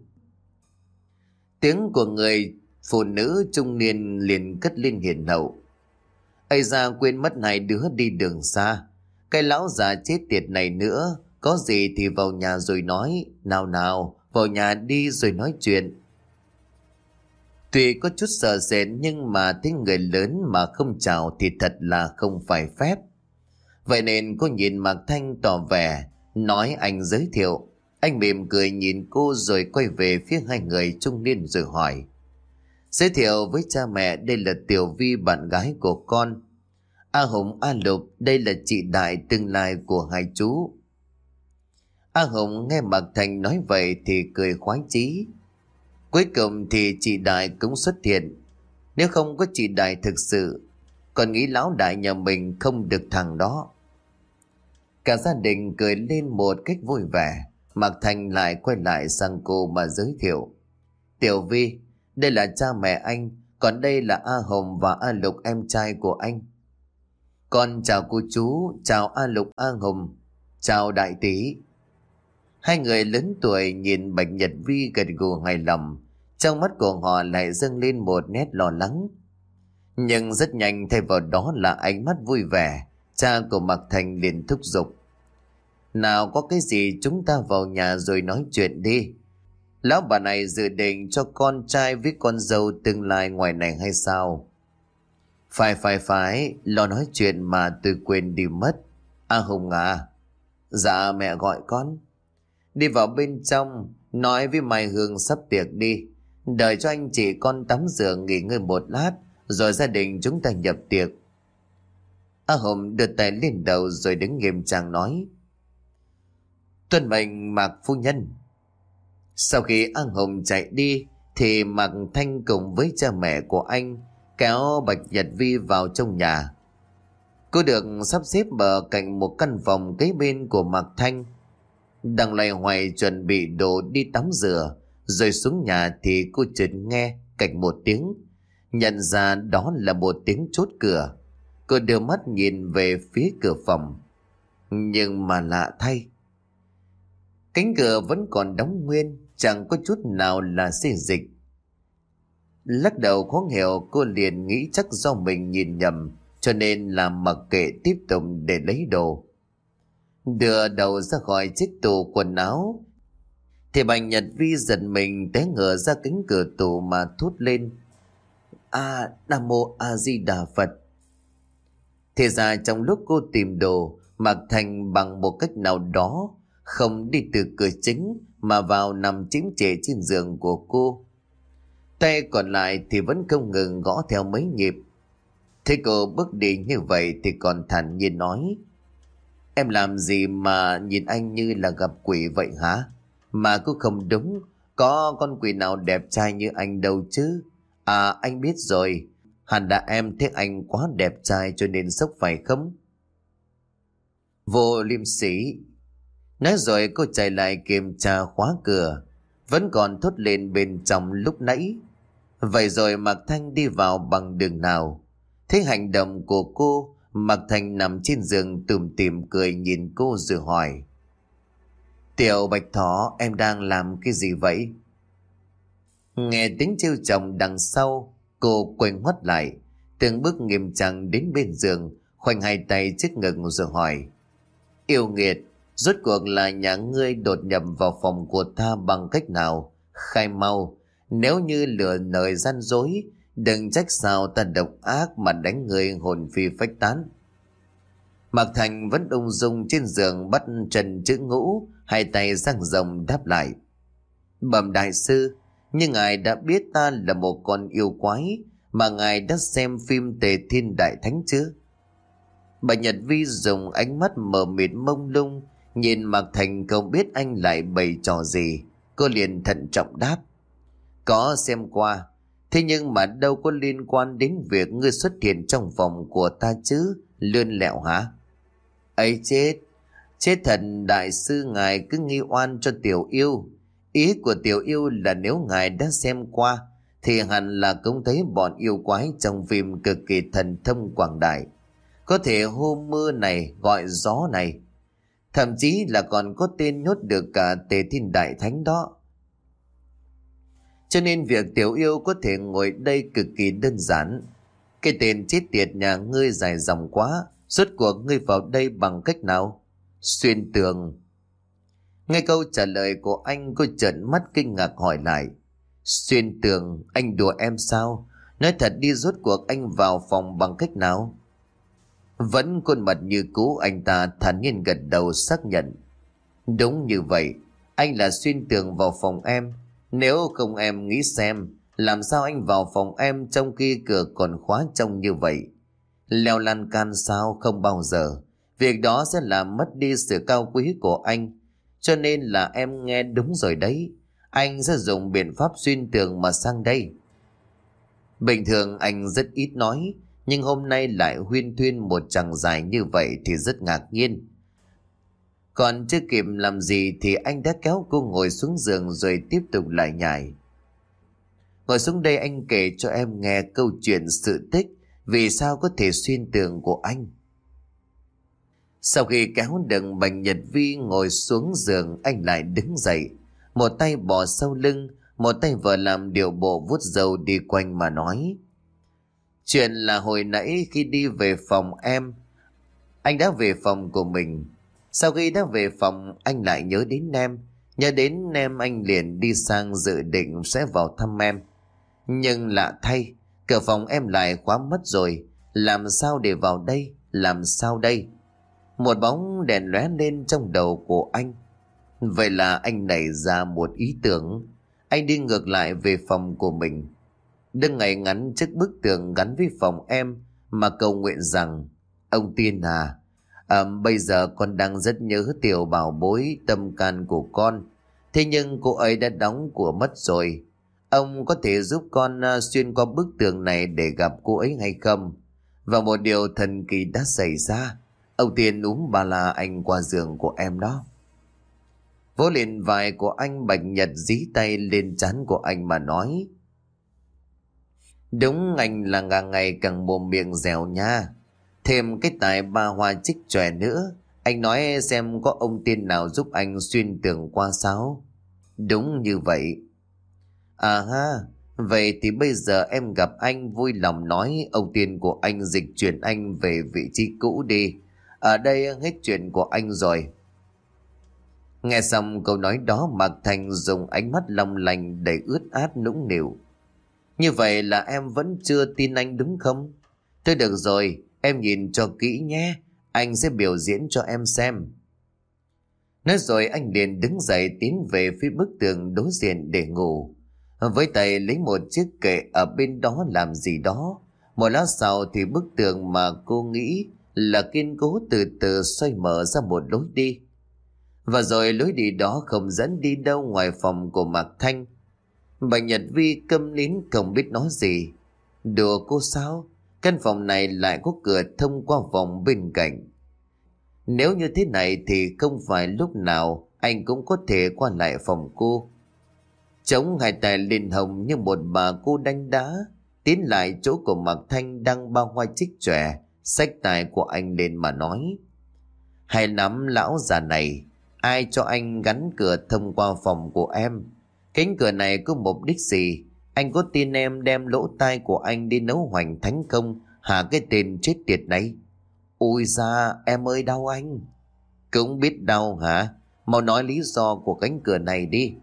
Tiếng của người phụ nữ trung niên liền cất lên hiền hậu: Ây da, quên mất hai đứa đi đường xa. Cái lão già chết tiệt này nữa, có gì thì vào nhà rồi nói. Nào nào, vào nhà đi rồi nói chuyện. Tuy có chút sợ sệt nhưng mà thấy người lớn mà không chào thì thật là không phải phép. Vậy nên cô nhìn Mạc Thanh tỏ vẻ nói anh giới thiệu. Anh mỉm cười nhìn cô rồi quay về phía hai người trung niên rồi hỏi: Giới thiệu với cha mẹ, đây là Tiểu Vi, bạn gái của con. A Hùng, A Lục, đây là chị Đại, tương lai của hai chú. A Hùng nghe Mạc Thanh nói vậy thì cười khoái chí. Cuối cùng thì chị Đại cũng xuất hiện. Nếu không có chị Đại thực sự, còn nghĩ lão đại nhà mình không được thằng đó. Cả gia đình cười lên một cách vui vẻ. Mạc Thanh lại quay lại sang cô mà giới thiệu: Tiểu Vi, đây là cha mẹ anh, còn đây là A Hồng và A Lục, em trai của anh. Con chào cô chú, chào A Lục, A Hồng, chào đại tỷ. Hai người lớn tuổi nhìn Bạch Nhật Vi gật gù hài lòng, trong mắt của họ lại dâng lên một nét lo lắng. Nhưng rất nhanh thay vào đó là ánh mắt vui vẻ. Cha của Mạc Thanh liền thúc giục: Nào, có cái gì chúng ta vào nhà rồi nói chuyện đi. Lão bà này dự định cho con trai với con dâu tương lai ngoài này hay sao? Phải, lo nói chuyện mà tôi quên đi mất. A Hùng à? Dạ mẹ gọi con. Đi vào bên trong, nói với Mai Hương sắp tiệc đi. Đợi cho anh chị con tắm rửa nghỉ ngơi một lát, rồi gia đình chúng ta nhập tiệc. A Hùng đưa tay lên đầu rồi đứng nghiêm trang nói: Tuân mệnh Mạc phu nhân. Sau khi A Hùng chạy đi thì Mạc Thanh cùng với cha mẹ của anh kéo Bạch Nhật Vi vào trong nhà. Cô được sắp xếp ở cạnh một căn phòng kế bên của Mạc Thanh. Đang loay hoay chuẩn bị đồ đi tắm rửa rồi xuống nhà thì cô chợt nghe cạch một tiếng, nhận ra đó là một tiếng chốt cửa. Cô đưa mắt nhìn về phía cửa phòng, nhưng mà lạ thay, cánh cửa vẫn còn đóng nguyên, chẳng có chút nào là xê dịch. Lắc đầu khó hiểu, cô liền nghĩ chắc do mình nhìn nhầm, cho nên là mặc kệ tiếp tục để lấy đồ. Đưa đầu ra khỏi chiếc tủ quần áo thì Bạch Nhật Vi giật mình té ngửa ra cánh cửa tủ mà thốt lên: Nam Mô A Di Đà Phật. Thì ra trong lúc cô tìm đồ, Mạc Thanh bằng một cách nào đó không đi từ cửa chính mà vào nằm chiếm trệ trên giường của cô. Tay còn lại thì vẫn không ngừng gõ theo mấy nhịp. Thấy cô bước đi như vậy thì còn thản nhiên nói: Em làm gì mà nhìn anh như là gặp quỷ vậy hả? Mà cũng không đúng, có con quỷ nào đẹp trai như anh đâu chứ. Anh biết rồi, hẳn là em thấy anh quá đẹp trai cho nên sốc phải không? Vô liêm sỉ. Nói rồi cô chạy lại kiểm tra khóa cửa, vẫn còn thốt lên bên trong lúc nãy. Vậy rồi Mạc Thanh đi vào bằng đường nào? Thấy hành động của cô, Mạc Thanh nằm trên giường tủm tỉm cười nhìn cô rồi hỏi: Tiểu Bạch Thỏ, em đang làm cái gì vậy? Nghe tiếng trêu chọc đằng sau, cô quay ngoắt lại, từng bước nghiêm trang đến bên giường, khoanh hai tay trước ngực rồi hỏi: Yêu nghiệt, rốt cuộc là nhà ngươi đột nhập vào phòng của ta bằng cách nào? Khai mau, nếu như lừa lời gian dối, đừng trách sao ta độc ác mà đánh người hồn phi phách tán. Mạc Thành vẫn ung dung trên giường bắt chân chữ ngũ, hai tay dang rộng đáp lại: Bẩm đại sư, nhưng ngài đã biết ta là một con yêu quái, mà ngài đã xem phim Tề Thiên Đại Thánh chưa? Bà Nhật Vi dùng ánh mắt mờ mịt mông lung nhìn Mạc Thành, không biết anh lại bày trò gì. Cô liền thận trọng đáp: có xem qua, thế nhưng mà đâu có liên quan đến việc ngươi xuất hiện trong phòng của ta chứ, lươn lẹo hả? Ấy chết, chết thật, đại sư ngài cứ nghi oan cho tiểu yêu. Ý của tiểu yêu là nếu ngài đã xem qua thì hẳn là cũng thấy bọn yêu quái trong phim cực kỳ thần thông quảng đại, có thể hô mưa này gọi gió này, thậm chí là còn có tên nhốt được cả Tề Thiên Đại Thánh đó. Cho nên việc tiểu yêu có thể ngồi đây cực kỳ đơn giản. Cái tên chết tiệt nhà ngươi dài dòng quá, rốt cuộc ngươi vào đây bằng cách nào? Xuyên tường. Nghe câu trả lời của anh, cô trợn mắt kinh ngạc hỏi lại: xuyên tường? Anh đùa em sao? Nói thật đi, rốt cuộc anh vào phòng bằng cách nào? Vẫn khuôn mặt như cũ, anh ta thản nhiên gật đầu xác nhận: đúng như vậy, anh là xuyên tường vào phòng em. Nếu không em nghĩ xem, làm sao anh vào phòng em trong khi cửa còn khóa trong như vậy? Leo lan can sao? Không bao giờ. Việc đó sẽ làm mất đi sự cao quý của anh. Cho nên là em nghe đúng rồi đấy, anh sẽ dùng biện pháp xuyên tường mà sang đây. Bình thường anh rất ít nói, nhưng hôm nay lại huyên thuyên một chàng dài như vậy thì rất ngạc nhiên. Còn chưa kịp làm gì thì anh đã kéo cô ngồi xuống giường rồi tiếp tục lại nhải: ngồi xuống đây, anh kể cho em nghe câu chuyện sự tích vì sao có thể xuyên tường của anh. Sau khi kéo được Bạch Nhật Vi ngồi xuống giường, anh lại đứng dậy, một tay bỏ sau lưng, một tay vừa làm điệu bộ vuốt râu đi quanh mà nói: chuyện là hồi nãy khi đi về phòng em, anh đã về phòng của mình. Sau khi đã về phòng, anh lại nhớ đến em. Nhớ đến em, anh liền đi sang dự định sẽ vào thăm em. Nhưng lạ thay, cửa phòng em lại khóa mất rồi. Làm sao để vào đây? Làm sao đây? Một bóng đèn lóe lên trong đầu của anh. Vậy là anh nảy ra một ý tưởng. Anh đi ngược lại về phòng của mình, đứng ngay ngắn trước bức tường gắn với phòng em mà cầu nguyện rằng: ông Tiên à, bây giờ con đang rất nhớ tiểu bảo bối tâm can của con. Thế nhưng cô ấy đã đóng của mất rồi. Ông có thể giúp con xuyên qua bức tường này để gặp cô ấy hay không? Và một điều thần kỳ đã xảy ra. Ông Tiên úm ba la anh qua giường của em đó. Vỗ lên vai của anh, Bạch Nhật dí tay lên trán của anh mà nói: đúng, anh là càng ngày càng mồm miệng dẻo nha. Thêm cái tài ba hoa trích chòe nữa. Anh nói xem có ông Tiên nào giúp anh xuyên tường qua sao? Đúng như vậy. À ha, vậy thì bây giờ em gặp anh, vui lòng nói ông Tiên của anh dịch chuyển anh về vị trí cũ đi. Ở đây hết chuyện của anh rồi. Nghe xong câu nói đó, Mạc Thành dùng ánh mắt long lanh đầy ướt át nũng nịu: như vậy là em vẫn chưa tin anh đúng không? Thôi được rồi, em nhìn cho kỹ nhé, anh sẽ biểu diễn cho em xem. Nói rồi anh liền đứng dậy tiến về phía bức tường đối diện để ngủ. Với tay lấy một chiếc kệ ở bên đó làm gì đó. Một lát sau thì bức tường mà cô nghĩ là kiên cố từ từ xoay mở ra một lối đi. Và rồi lối đi đó không dẫn đi đâu ngoài phòng của Mạc Thanh. Bà Nhật Vi câm nín không biết nói gì. Đùa cô sao? Căn phòng này lại có cửa thông qua vòng bên cạnh. Nếu như thế này thì không phải lúc nào anh cũng có thể qua lại phòng cô. Chống hai tay lên hồng như một bà cô đánh đá, tiến lại chỗ của Mạc Thanh đang bao hoa trích chòe, xách tài của anh lên mà nói: hay lắm lão già này, ai cho anh gắn cửa thông qua phòng của em? Cánh cửa này có mục đích gì? Anh có tin em đem lỗ tai của anh đi nấu hoành thánh không hả cái tên chết tiệt này? Ôi da, em ơi đau anh. Cũng biết đau hả? Mau nói lý do của cánh cửa này đi.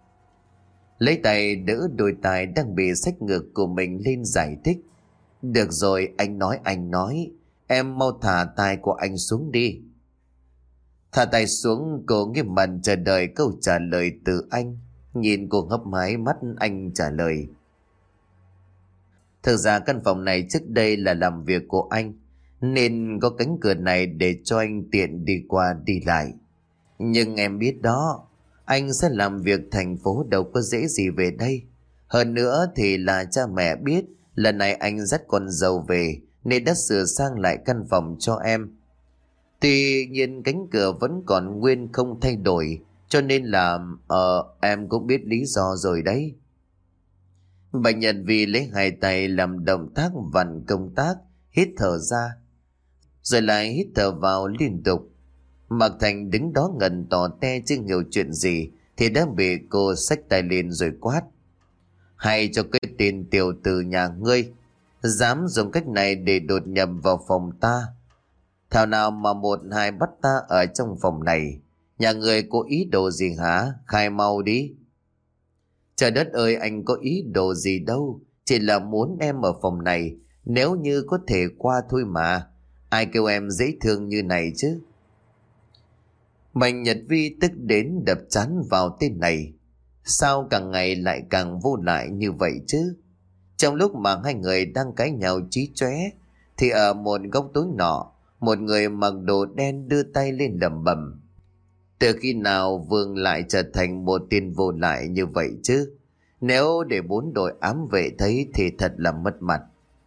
Lấy tay đỡ đôi tai đang bị xách ngược của mình lên giải thích. Được rồi, anh nói. Em mau thả tai của anh xuống đi. Thả tay xuống, cô nghiêm mặt chờ đợi câu trả lời từ anh. Nhìn cô hấp hái mắt anh trả lời: thực ra căn phòng này trước đây là làm việc của anh. nên có cánh cửa này để cho anh tiện đi qua đi lại. Nhưng em biết đó, anh sẽ làm việc thành phố đâu có dễ gì về đây. Hơn nữa thì là cha mẹ biết lần này anh dắt con dâu về nên đã sửa sang lại căn phòng cho em. Tuy nhiên cánh cửa vẫn còn nguyên không thay đổi, cho nên là em cũng biết lý do rồi đấy. Bà Nhật Vi lấy hai tay làm động tác vặn công tác, hít thở ra, rồi lại hít thở vào liên tục. Mạc Thành đứng đó ngần tỏ te chưa hiểu chuyện gì thì đã bị cô xách tay lên rồi quát: Hay cho cái tên tiểu tử nhà ngươi, dám dùng cách này để đột nhập vào phòng ta. Thảo nào mà một hai bắt ta ở trong phòng này. Nhà người có ý đồ gì hả? Khai mau đi. Trời đất ơi, anh có ý đồ gì đâu, chỉ là muốn em ở phòng này, nếu như có thể qua thôi mà. Ai kêu em dễ thương như này chứ? Mạnh Nhật Vi tức đến đập trán vào tên này. Sao càng ngày lại càng vô lại như vậy chứ? Trong lúc mà hai người đang cãi nhau chí chóe thì ở một góc tối nọ, một người mặc đồ đen đưa tay lên lẩm bẩm: Từ khi nào Vương lại trở thành một tên vô lại như vậy chứ? Nếu để 4 đội ám vệ thấy thì thật là mất mặt.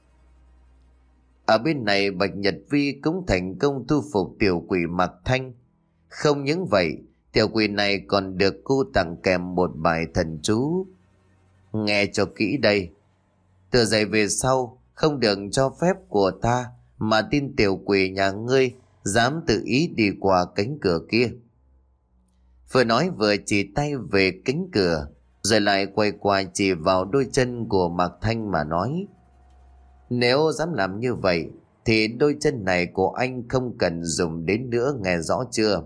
Ở bên này, Bạch Nhật Vi cũng thành công thu phục tiểu quỷ Mạc Thanh. Không những vậy, tiểu quỷ này còn được cô tặng kèm một bài thần chú. Nghe cho kỹ đây: Từ giờ về sau, không được cho phép của ta mà tin tiểu quỷ nhà ngươi dám tự ý đi qua cánh cửa kia. Vừa nói vừa chỉ tay về cánh cửa, rồi lại quay qua chỉ vào đôi chân của Mạc Thanh mà nói: Nếu dám làm như vậy thì đôi chân này của anh không cần dùng đến nữa, nghe rõ chưa?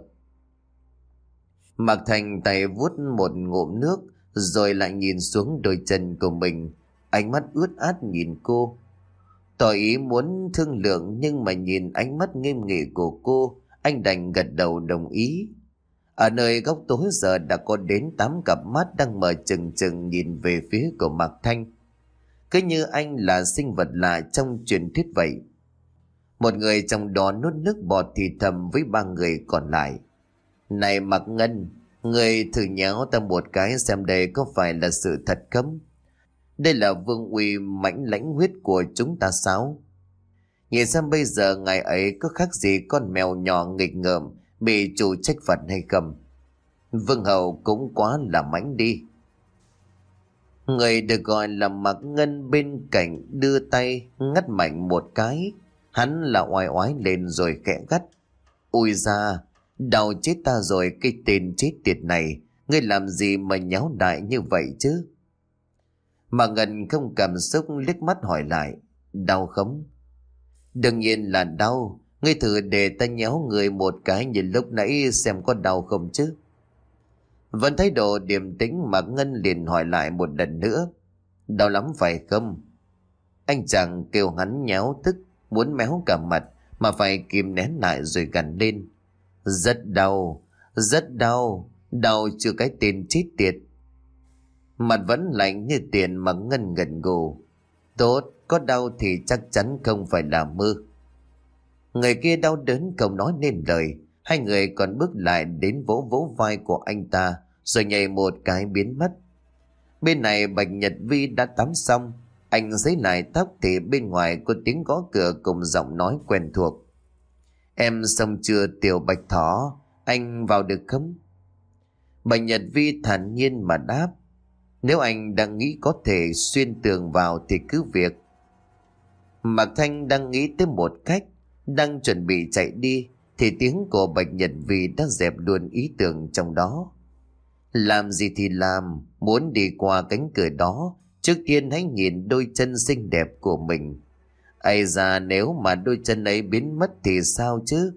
Mạc Thanh tay vuốt một ngụm nước rồi lại nhìn xuống đôi chân của mình, ánh mắt ướt át nhìn cô, tỏ ý muốn thương lượng. Nhưng mà nhìn ánh mắt nghiêm nghị của cô, anh đành gật đầu đồng ý. Ở nơi góc tối giờ đã có đến 8 cặp mắt đang mở trừng trừng nhìn về phía của Mạc Thanh, cứ như anh là sinh vật lạ trong truyền thuyết vậy. Một người trong đó nuốt nước bọt thì thầm với 3 người còn lại: Này Mạc Ngân, người thử nhéo ta một cái xem đây có phải là sự thật không? Đây là vương uy mãnh lãnh huyết của chúng ta sao? Nhìn xem bây giờ ngài ấy có khác gì con mèo nhỏ nghịch ngợm bị chủ trách phạt hay không? Vương hầu cũng quá là mãnh đi. Người được gọi là Mạc Ngân bên cạnh đưa tay ngắt mạnh một cái. Hắn là oai oái lên rồi khẽ gắt: Ui da, đau chết ta rồi, cái tên chết tiệt này, ngươi làm gì mà nháo đại như vậy chứ? Mà Ngân không cảm xúc liếc mắt hỏi lại: Đau không? Đương nhiên là đau, ngươi thử để ta nhéo người một cái như lúc nãy xem có đau không chứ? Vẫn thái độ điềm tĩnh, mà Ngân liền hỏi lại một lần nữa: Đau lắm phải không? Anh chàng kêu hắn nhéo tức muốn méo cả mặt, mà phải kìm nén lại rồi gằn lên: Rất đau, rất đau, đau chưa cái tên chết tiệt. Mặt vẫn lạnh như tiền, mà Ngân gật gù: Tốt, có đau thì chắc chắn không phải là mơ. Người kia đau đớn không nói nên lời. Hai người còn bước lại đến vỗ vỗ vai của anh ta, rồi nhảy một cái biến mất. Bên này Bạch Nhật Vi đã tắm xong, anh giấy lại tóc thì bên ngoài có tiếng gõ cửa cùng giọng nói quen thuộc: Em xong chưa tiểu Bạch Thỏ, anh vào được không? Bạch Nhật Vi thản nhiên mà đáp: Nếu anh đang nghĩ có thể xuyên tường vào thì cứ việc. Mạc Thanh đang nghĩ tới một cách, đang chuẩn bị chạy đi thì tiếng của Bạch Nhật Vi đã dẹp luôn ý tưởng trong đó. Làm gì thì làm, muốn đi qua cánh cửa đó, trước tiên hãy nhìn đôi chân xinh đẹp của mình. Ây da, nếu mà đôi chân ấy biến mất thì sao chứ?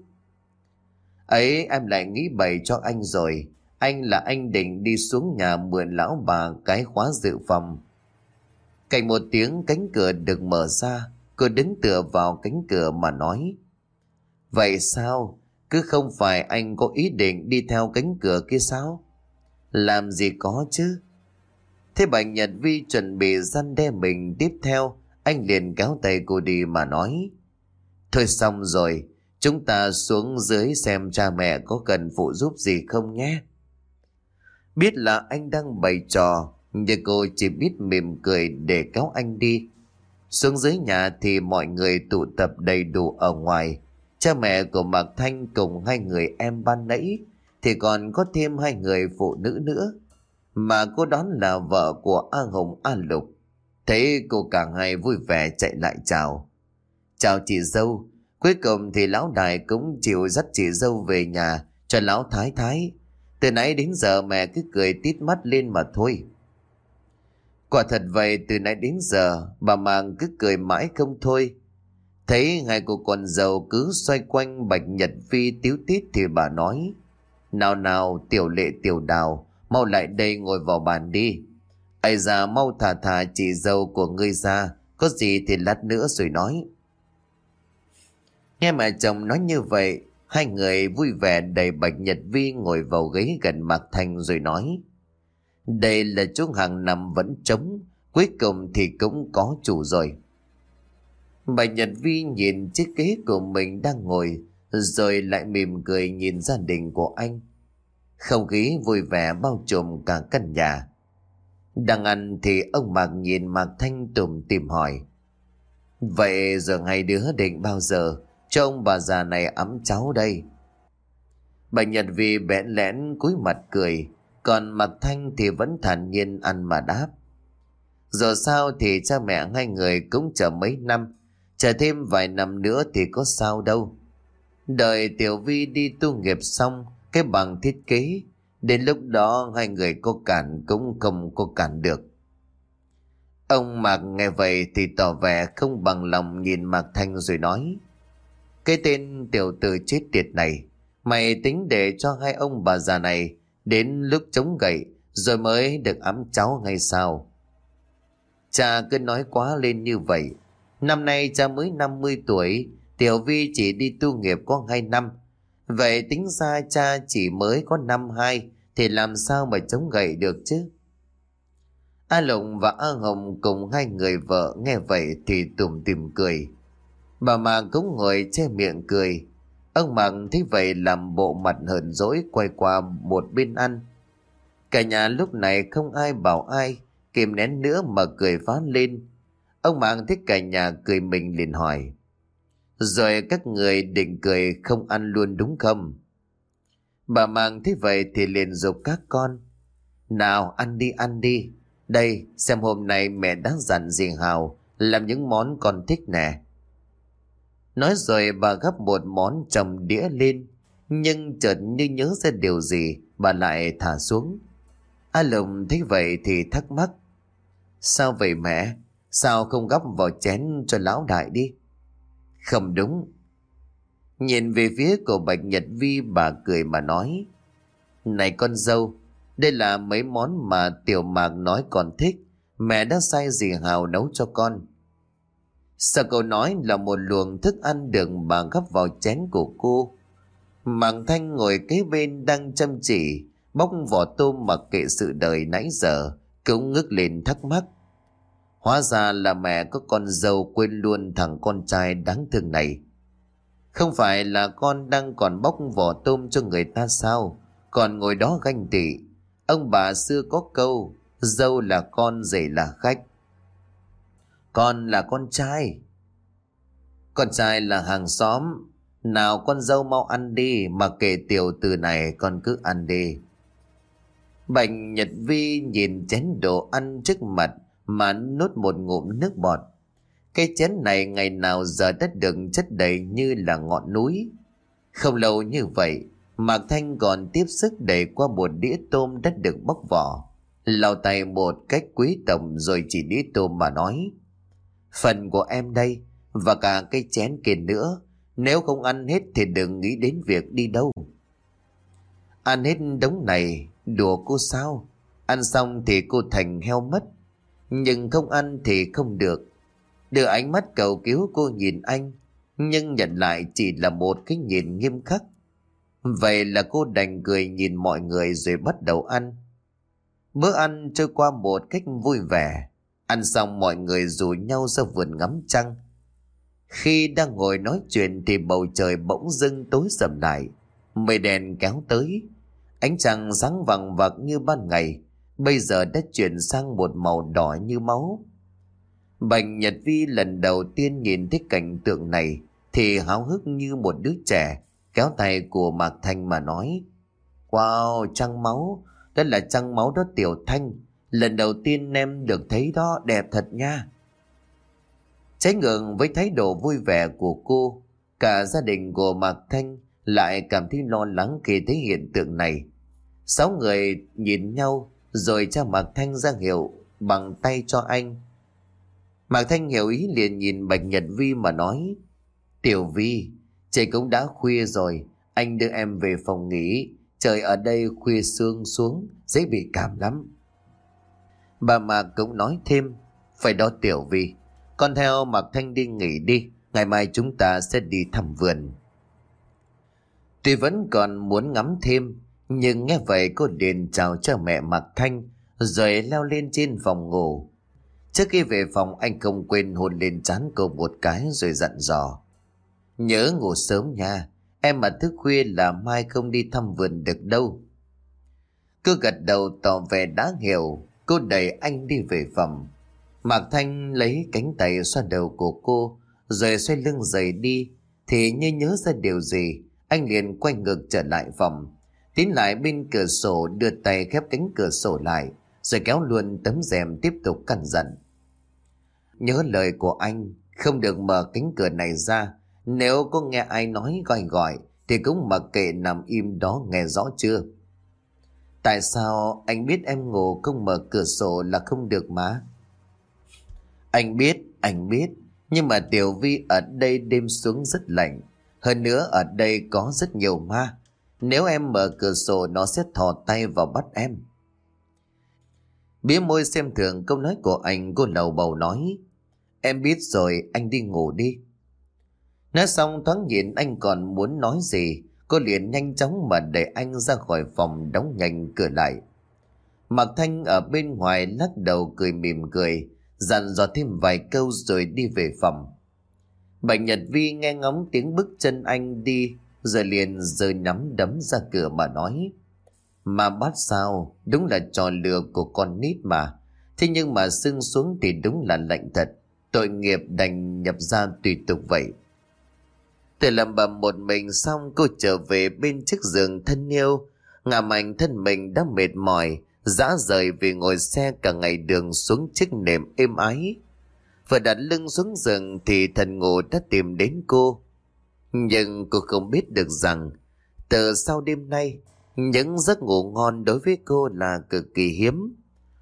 Ấy, em lại nghĩ bậy cho anh rồi. Anh là anh định đi xuống nhà mượn lão bà cái khóa dự phòng. Cạnh một tiếng cánh cửa được mở ra, cô đứng tựa vào cánh cửa mà nói: Vậy sao? Cứ không phải anh có ý định đi theo cánh cửa kia sao? Làm gì có chứ. Thế Bạch Nhật Vi chuẩn bị răn đe mình tiếp theo, anh liền kéo tay cô đi mà nói: Thôi xong rồi, chúng ta xuống dưới xem cha mẹ có cần phụ giúp gì không nhé. Biết là anh đang bày trò, nhưng cô chỉ biết mỉm cười để kéo anh đi. Xuống dưới nhà thì mọi người tụ tập đầy đủ ở ngoài. Cha mẹ của Mạc Thanh cùng hai người em ban nãy, thì còn có thêm hai người phụ nữ nữa. Mà cô đón là vợ của A Hồng, A Lục. Thấy cô cả hai vui vẻ chạy lại chào. Chào chị dâu. Cuối cùng thì lão đại cũng chịu dắt chị dâu về nhà cho lão thái thái. Từ nãy đến giờ mẹ cứ cười tít mắt lên mà thôi. Quả thật vậy, từ nãy đến giờ bà Mạng cứ cười mãi không thôi. Thấy hai cô con dâu cứ xoay quanh Bạch Nhật Vi tíu tít thì bà nói: Nào nào Tiểu Lệ, Tiểu Đào, mau lại đây ngồi vào bàn đi. Ây da, mau thả thả chị dâu của ngươi ra, có gì thì lát nữa rồi nói. Nghe mẹ chồng nói như vậy, hai người vui vẻ đẩy Bạch Nhật Vi ngồi vào ghế gần Mạc Thanh rồi nói: Đây là chỗ hàng năm vẫn trống, cuối cùng thì cũng có chủ rồi. Bạch Nhật Vi nhìn chiếc ghế của mình đang ngồi, rồi lại mỉm cười nhìn gia đình của anh. Không khí vui vẻ bao trùm cả căn nhà. Đang ăn thì ông Mạc nhìn Mạc Thanh tủm tỉm hỏi: Vậy giờ hai đứa định bao giờ cho ông bà già này ẵm cháu đây? Bạch Nhật Vi bẽn lẽn cúi mặt cười, còn Mạc Thanh thì vẫn thản nhiên ăn mà đáp: Giờ sao thì cha mẹ hai người cũng chờ mấy năm, chờ thêm vài năm nữa thì có sao đâu. Đợi Tiểu Vi đi tu nghiệp xong cái bằng thiết kế, đến lúc đó hai người có cản cũng không có cản được. Ông Mạc nghe vậy thì tỏ vẻ không bằng lòng nhìn Mạc Thanh rồi nói: Cái tên tiểu tử chết tiệt này, mày tính để cho hai ông bà già này đến lúc chống gậy rồi mới được ẵm cháu ngay sao? Cha cứ nói quá lên như vậy. Năm nay cha mới 50 tuổi, Tiểu Vi chỉ đi tu nghiệp có 2 năm. Vậy tính ra cha chỉ mới có năm 2 thì làm sao mà chống gậy được chứ? A Lục và A Hồng cùng hai người vợ nghe vậy thì tủm tỉm cười. Bà Mạc cũng ngồi che miệng cười. Ông Mạc thấy vậy làm bộ mặt hờn dỗi quay qua một bên ăn. Cả nhà lúc này không ai bảo ai kìm nén nữa mà cười phá lên. Ông Mạc thấy cả nhà cười mình liền hỏi: Rồi các người định cười không ăn luôn đúng không? Bà Mạc thấy vậy thì liền giục các con: Nào ăn đi, ăn đi. Đây xem hôm nay mẹ đã dặn dì Hào làm những món con thích nè. Nói rồi bà gắp một món trong đĩa lên, nhưng chợt như nhớ ra điều gì bà lại thả xuống. A Lục thấy vậy thì thắc mắc: Sao vậy mẹ? Sao không gắp vào chén cho lão đại đi? Không đúng. Nhìn về phía của Bạch Nhật Vi, bà cười mà nói: Này con dâu, đây là mấy món mà Tiểu Mạc nói con thích, mẹ đã sai dì Hào nấu cho con. Sao cậu nói là một luồng thức ăn được bà gắp vào chén của cô? Mạc Thanh ngồi kế bên đang chăm chỉ bóc vỏ tôm mặc kệ sự đời nãy giờ, cũng ngước lên thắc mắc. Hóa ra là mẹ có con dâu quên luôn thằng con trai đáng thương này. Không phải là con đang còn bóc vỏ tôm cho người ta sao? Còn ngồi đó ganh tị. Ông bà xưa có câu: dâu là con, rể là khách. Con là con trai. Con trai là hàng xóm. Nào con dâu mau ăn đi, mà kể tiểu từ này con cứ ăn đi. Bạch Nhật Vi nhìn chén đồ ăn trước mặt mà nuốt một ngụm nước bọt. Cái chén này ngày nào giờ đã được chất đầy như là ngọn núi. Không lâu như vậy, Mạc Thanh còn tiếp sức đẩy qua một đĩa tôm đã được bóc vỏ, lau tay một cách quý tộc rồi chỉ đĩa tôm mà nói: Phần của em đây, và cả cái chén kia nữa. Nếu không ăn hết thì đừng nghĩ đến việc đi đâu. Ăn hết đống này, đùa cô sao? Ăn xong thì cô thành heo mất. Nhưng không ăn thì không được. Đưa ánh mắt cầu cứu cô nhìn anh, nhưng nhận lại chỉ là một cái nhìn nghiêm khắc. Vậy là cô đành cười nhìn mọi người rồi bắt đầu ăn. Bữa ăn trôi qua một cách vui vẻ. Ăn xong mọi người rủ nhau ra vườn ngắm trăng. Khi đang ngồi nói chuyện thì bầu trời bỗng dưng tối sầm lại, mây đen kéo tới, ánh trăng sáng vằng vặc như ban ngày bây giờ đã chuyển sang một màu đỏ như máu. Bạch Nhật Vi lần đầu tiên nhìn thấy cảnh tượng này thì háo hức như một đứa trẻ, kéo tay của Mạc Thanh mà nói: "Wow, trăng máu, đó là trăng máu đó Tiểu Thanh, lần đầu tiên em được thấy đó, đẹp thật nha." Trái ngược với thái độ vui vẻ của cô, cả gia đình của Mạc Thanh lại cảm thấy lo lắng khi thấy hiện tượng này. 6 người nhìn nhau rồi cha Mạc Thanh ra hiệu bằng tay cho anh. Mạc Thanh hiểu ý liền nhìn Bạch Nhật Vi mà nói: "Tiểu Vi, trời cũng đã khuya rồi, anh đưa em về phòng nghỉ, trời ở đây khuya sương xuống, dễ bị cảm lắm." Bà Mạc cũng nói thêm: "Phải đó Tiểu Vi, con theo Mạc Thanh đi nghỉ đi, ngày mai chúng ta sẽ đi thăm vườn." Tuy vẫn còn muốn ngắm thêm, nhưng nghe vậy cô liền chào cha mẹ Mạc Thanh rồi leo lên trên phòng ngủ. Trước khi về phòng, anh không quên hôn lên trán cô một cái rồi dặn dò: "Nhớ ngủ sớm nha, em mà thức khuya là mai không đi thăm vườn được đâu." Cô gật đầu tỏ vẻ đã hiểu. Cô đẩy anh đi về phòng. Mạc Thanh lấy cánh tay xoa đầu của cô rồi xoay lưng rời đi, thì như nhớ ra điều gì, anh liền quay ngược trở lại phòng, tiến lại bên cửa sổ, đưa tay khép cánh cửa sổ lại rồi kéo luôn tấm rèm, tiếp tục căn dặn: "Nhớ lời của anh, không được mở cánh cửa này ra, nếu có nghe ai nói gọi thì cũng mặc kệ, nằm im đó, nghe rõ chưa?" "Tại sao anh biết em ngủ không mở cửa sổ là không được mà?" Anh biết, nhưng mà Tiểu Vi, ở đây đêm xuống rất lạnh, hơn nữa ở đây có rất nhiều ma, nếu em mở cửa sổ nó sẽ thò tay vào bắt em." Bĩu môi xem thường câu nói của anh, cô lầu bầu nói: "Em biết rồi, anh đi ngủ đi." Nói xong thoáng nhìn anh còn muốn nói gì, cô liền nhanh chóng mà đẩy anh ra khỏi phòng, đóng nhanh cửa lại. Mạc Thanh ở bên ngoài lắc đầu cười mỉm cười, dặn dò thêm vài câu rồi đi về phòng. Bạch Nhật Vi nghe ngóng tiếng bước chân anh đi rồi liền giơ nắm đấm ra cửa mà nói: "Mà bắt sao, đúng là trò lừa của con nít mà. Thế nhưng mà sưng xuống thì đúng là lạnh thật, tội nghiệp đành nhập ra tùy tục vậy." Tự lẩm bẩm một mình xong, cô trở về bên chiếc giường thân yêu, ngả mạnh thân mình đã mệt mỏi, rã rời vì ngồi xe cả ngày đường xuống chiếc nệm êm ái. Vừa đặt lưng xuống giường thì thần ngủ đã tìm đến cô. Nhưng cô không biết được rằng từ sau đêm nay, những giấc ngủ ngon đối với cô là cực kỳ hiếm.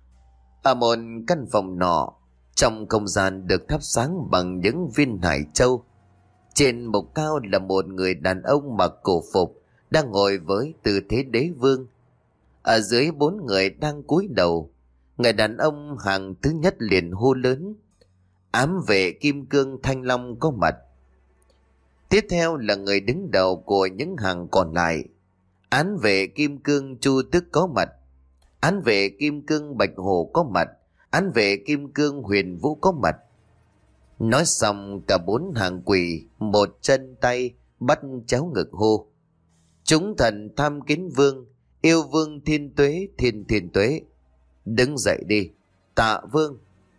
Ở một căn phòng nọ, trong không gian được thắp sáng bằng những viên hải châu, trên mục cao là một người đàn ông mặc cổ phục đang ngồi với tư thế đế vương. Ở dưới 4 người đang cúi đầu. Người đàn ông hàng thứ nhất liền hô lớn: "Ám vệ kim cương Thanh Long có mặt." Tiếp theo là người đứng đầu của những hàng còn lại: "Án vệ kim cương Chu Tức có mặt, án vệ kim cương Bạch Hổ có mặt, án vệ kim cương Huyền Vũ có mặt." Nói xong, cả 4 hàng quỳ, một chân tay bắt chéo ngực hô: "Chúng thần tham kiến vương, yêu vương thiên tuế, thiên tuế. Đứng dậy đi, tạ vương."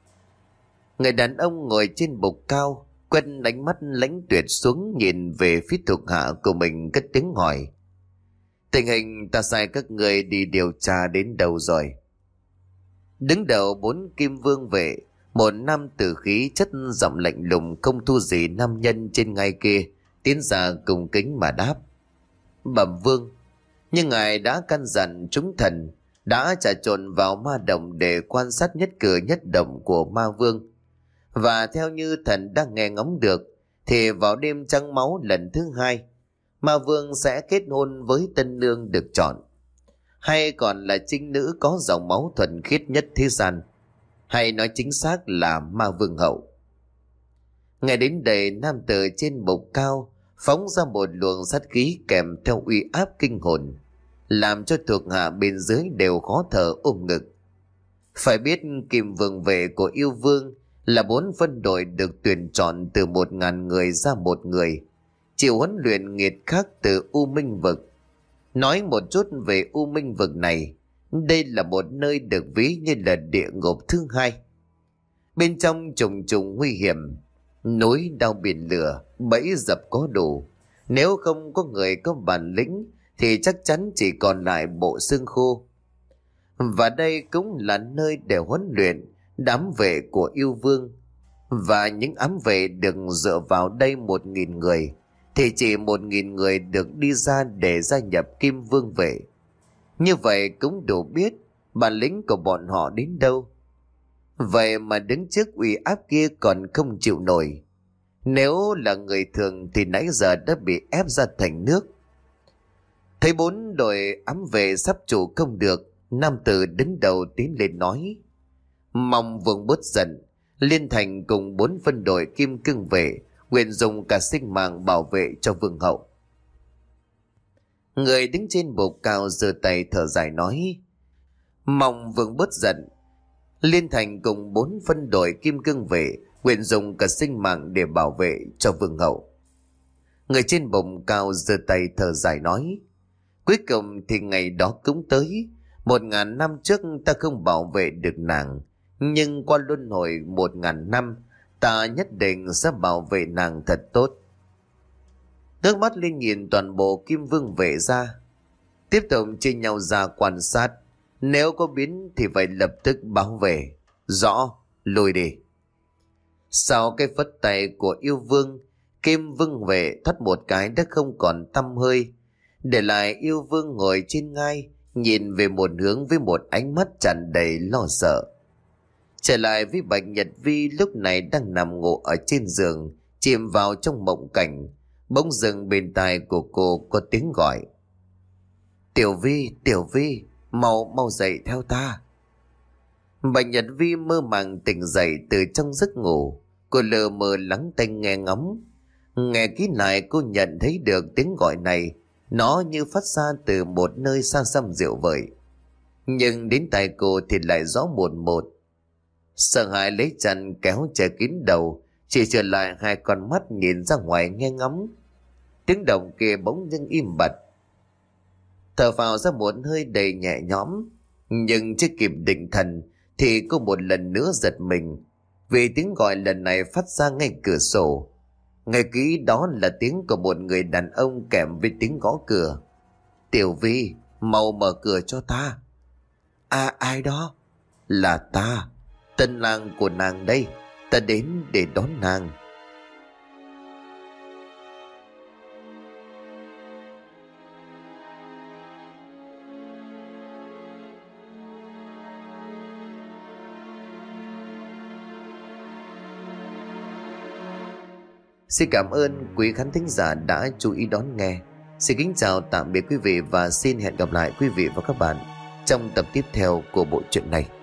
Người đàn ông ngồi trên bục cao quét ánh mắt lãnh tuyệt xuống, nhìn về phía thuộc hạ của mình, cất tiếng hỏi: "Tình hình ta sai các người đi điều tra đến đâu rồi?" Đứng đầu 4 kim vương vệ, một nam tử khí chất giọng lạnh lùng không thua gì nam nhân trên ngai kia, tiến ra cùng kính mà đáp: "Bẩm vương, nhưng ngài đã căn dặn chúng thần đã trà trộn vào ma đồng để quan sát nhất cử nhất động của ma vương. Và theo như thần đang nghe ngóng được thì vào đêm trăng máu lần thứ 2, ma vương sẽ kết hôn với tân nương được chọn, hay còn là trinh nữ có dòng máu thuần khiết nhất thế gian, hay nói chính xác là ma vương hậu." Nghe đến đây, nam tử trên bục cao phóng ra một luồng sát khí kèm theo uy áp kinh hồn, làm cho thuộc hạ bên dưới đều khó thở ôm ngực. Phải biết kim vương vệ của yêu vương là 4 phân đội được tuyển chọn từ 1.000 người ra một người, chịu huấn luyện nghiệt khắc từ U Minh Vực. Nói một chút về U Minh Vực này, đây là một nơi được ví như là địa ngục thứ hai. Bên trong trùng trùng nguy hiểm, núi đao biển lửa, bẫy dập có đủ. Nếu không có người có bản lĩnh thì chắc chắn chỉ còn lại bộ xương khô. Và đây cũng là nơi để huấn luyện đám vệ của yêu vương. Và những ám vệ được dựa vào đây 1.000 người, thì chỉ 1.000 người được đi ra để gia nhập Kim Vương vệ. Như vậy cũng đủ biết bản lĩnh của bọn họ đến đâu. Vậy mà đứng trước uy áp kia còn không chịu nổi. Nếu là người thường thì nãy giờ đã bị ép ra thành nước. Thấy 4 đội ám vệ sắp chủ công được, nam tử đứng đầu tiến lên nói: mong vương bớt giận, Liên Thành cùng 4 phân đội kim cương vệ nguyện dùng cả sinh mạng bảo vệ cho vương hậu. Người đứng trên bục cao giơ tay thở dài nói: mong vương bớt giận, Liên Thành cùng 4 phân đội kim cương vệ nguyện dùng cả sinh mạng để bảo vệ cho vương hậu. Người trên bục cao giơ tay thở dài nói: cuối cùng thì ngày đó cũng tới. 1.000 năm trước ta không bảo vệ được nàng, nhưng qua luân hồi 1.000 năm, ta nhất định sẽ bảo vệ nàng thật tốt. Nước mắt lên nhìn toàn bộ Kim Vương vệ ra, tiếp tục chia nhau ra quan sát. Nếu có biến thì phải lập tức báo về. Rõ, lùi đi. Sau cái phất tay của yêu vương, Kim Vương vệ thoát một cái đã không còn tăm hơi, để lại yêu vương ngồi trên ngai, nhìn về một hướng với một ánh mắt tràn đầy lo sợ. Trở lại với Bạch Nhật Vi lúc này đang nằm ngủ ở trên giường, chìm vào trong mộng cảnh. Bỗng dưng bên tai của cô có tiếng gọi: Tiểu Vi, Tiểu Vi, mau dậy theo ta. Bạch Nhật Vi mơ màng tỉnh dậy từ trong giấc ngủ. Cô lờ mờ lắng tai nghe ngóng. Nghe kỹ lại cô nhận thấy được tiếng gọi này, nó như phát ra từ một nơi xa xăm dịu vời. Nhưng đến tai cô thì lại rõ một. Sợ hãi lấy chăn kéo che kín đầu, chỉ trở lại 2 con mắt nhìn ra ngoài nghe ngóng. Tiếng động kia bỗng dưng im bặt. Thở phào ra một hơi đầy nhẹ nhõm, nhưng chưa kịp định thần thì cô một lần nữa giật mình, vì tiếng gọi lần này phát ra ngay cửa sổ. Nghe kỹ, đó là tiếng của một người đàn ông kèm với tiếng gõ cửa. Tiểu Vi, mau mở cửa cho ta. Ai đó? Là ta, tân lang của nàng đây. Ta đến để đón nàng. Xin cảm ơn quý khán thính giả đã chú ý đón nghe. Xin kính chào tạm biệt quý vị và xin hẹn gặp lại quý vị và các bạn trong tập tiếp theo của bộ truyện này.